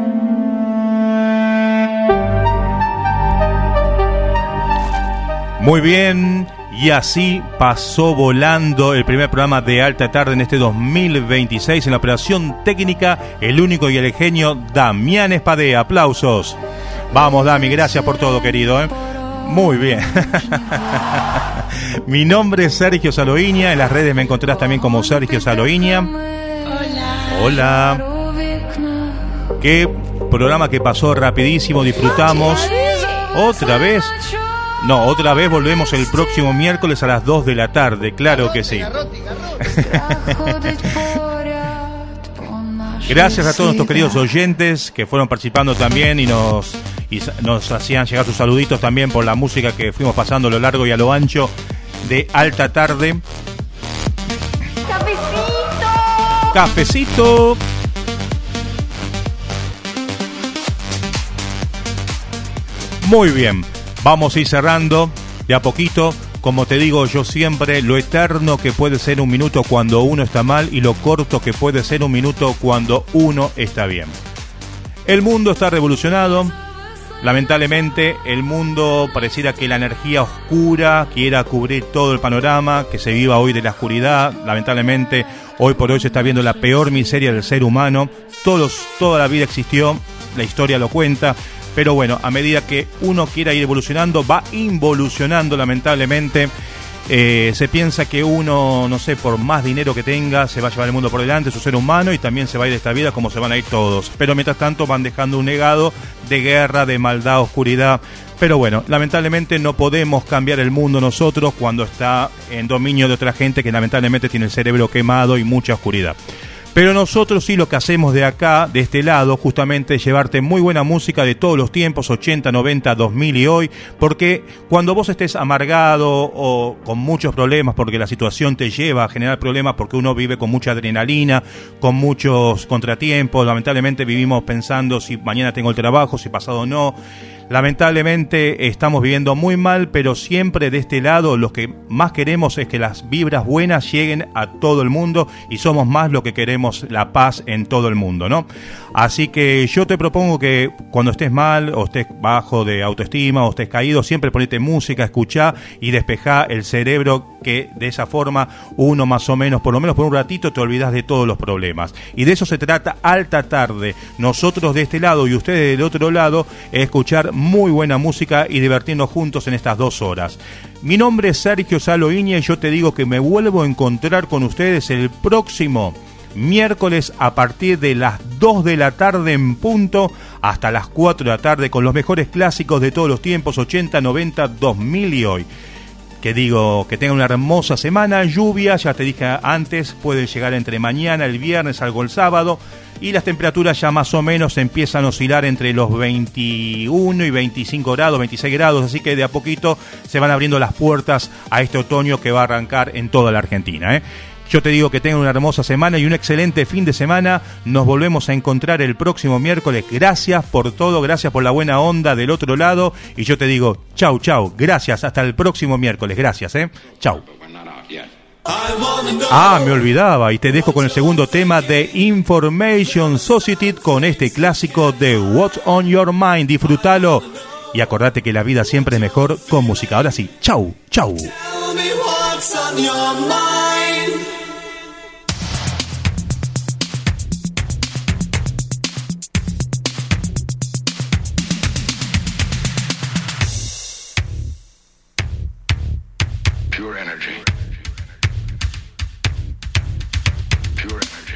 Muy bien, y así pasó volando el primer programa de Alta Tarde en este 2026. En la operación técnica, el único y el genio Damián Espadé. Aplausos. Vamos, Dami, gracias por todo, querido. Muy bien. Mi nombre es Sergio Saloiña. En las redes me encontrarás también como Sergio Saloiña. Hola. Qué programa que pasó rapidísimo, disfrutamos. Otra vez volvemos el próximo miércoles a las 2 de la tarde, claro que sí. Gracias a todos nuestros queridos oyentes que fueron participando también y nos hacían llegar sus saluditos también por la música que fuimos pasando a lo largo y a lo ancho de Alta Tarde. ¡Cafecito! Muy bien, vamos a ir cerrando de a poquito. Como te digo yo siempre, lo eterno que puede ser un minuto cuando uno está mal y lo corto que puede ser un minuto cuando uno está bien. El mundo está revolucionado. Lamentablemente, el mundo pareciera que la energía oscura quiera cubrir todo el panorama, que se viva hoy de la oscuridad. Lamentablemente, hoy por hoy se está viendo la peor miseria del ser humano. Toda la vida existió, la historia lo cuenta. Pero bueno, a medida que uno quiera ir evolucionando, va involucionando lamentablemente. Se piensa que uno, no sé, por más dinero que tenga, se va a llevar el mundo por delante, su ser humano, y también se va a ir de esta vida como se van a ir todos. Pero mientras tanto van dejando un legado de guerra, de maldad, oscuridad. Pero bueno, lamentablemente no podemos cambiar el mundo nosotros cuando está en dominio de otra gente que lamentablemente tiene el cerebro quemado y mucha oscuridad. Pero nosotros sí lo que hacemos de acá, de este lado, justamente es llevarte muy buena música de todos los tiempos, 80, 90, 2000 y hoy, porque cuando vos estés amargado o con muchos problemas, porque la situación te lleva a generar problemas, porque uno vive con mucha adrenalina, con muchos contratiempos, lamentablemente vivimos pensando si mañana tengo el trabajo, si pasado no. Lamentablemente estamos viviendo muy mal, pero siempre de este lado lo que más queremos es que las vibras buenas lleguen a todo el mundo y somos más lo que queremos la paz en todo el mundo, ¿no? Así que yo te propongo que cuando estés mal o estés bajo de autoestima o estés caído, siempre ponete música, escuchá y despejá el cerebro, que de esa forma uno más o menos, por lo menos por un ratito, te olvidas de todos los problemas. Y de eso se trata Alta Tarde. Nosotros de este lado y ustedes del otro lado, escuchar muy buena música y divertirnos juntos en estas 2 horas. Mi nombre es Sergio Salo Iña y yo te digo que me vuelvo a encontrar con ustedes el próximo miércoles a partir de las 2 de la tarde en punto hasta las 4 de la tarde con los mejores clásicos de todos los tiempos, 80, 90, 2000 y hoy. Que digo, que tengan una hermosa semana. Lluvia, ya te dije antes, puede llegar entre mañana, el viernes, algo el sábado. Y las temperaturas ya más o menos empiezan a oscilar entre los 21 y 25 grados, 26 grados. Así que de a poquito se van abriendo las puertas a este otoño que va a arrancar en toda la Argentina, Yo te digo que tengan una hermosa semana y un excelente fin de semana. Nos volvemos a encontrar el próximo miércoles. Gracias por todo, gracias por la buena onda del otro lado. Y yo te digo, chau, chau, gracias, hasta el próximo miércoles. Gracias, chau. Me olvidaba y te dejo con el segundo tema de Information Society con este clásico de What's on Your Mind. Disfrútalo y acordate que la vida siempre es mejor con música. Ahora sí, chau, chau. Pure energy. Pure energy.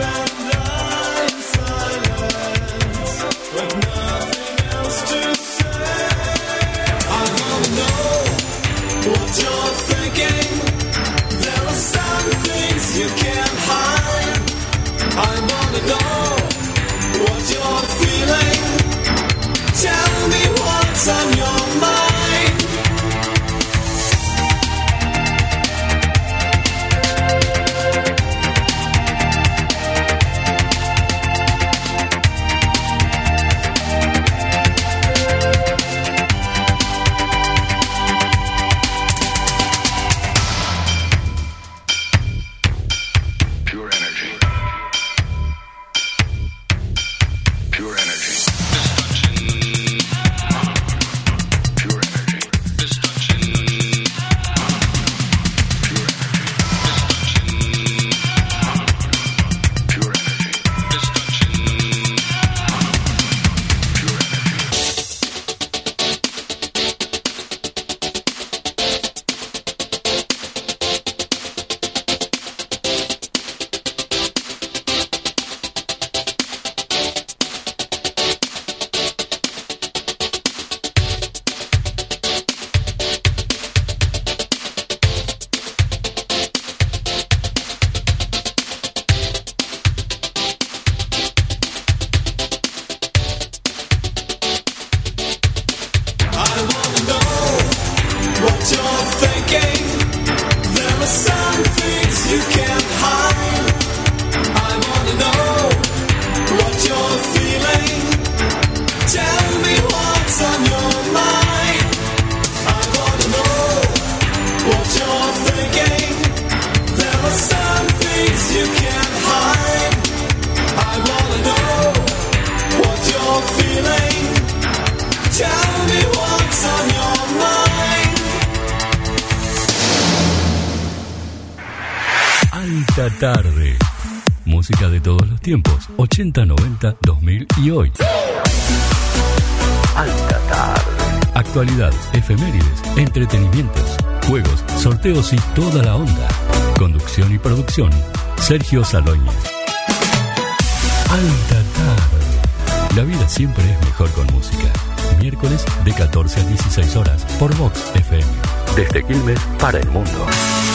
With nothing else to say. you're feeling. Tell me what's on your mind. Alta tarde. Música de todos los tiempos, 80, 90, 2000 y hoy. Alta tarde. Actualidad, efemérides, entretenimientos, juegos, sorteos y toda la onda. Conducción y producción, Sergio Salóñez. Alta tarde. La vida siempre es mejor con música. Miércoles de 14 a 16 horas por Vox FM. Desde Quilmes para el mundo.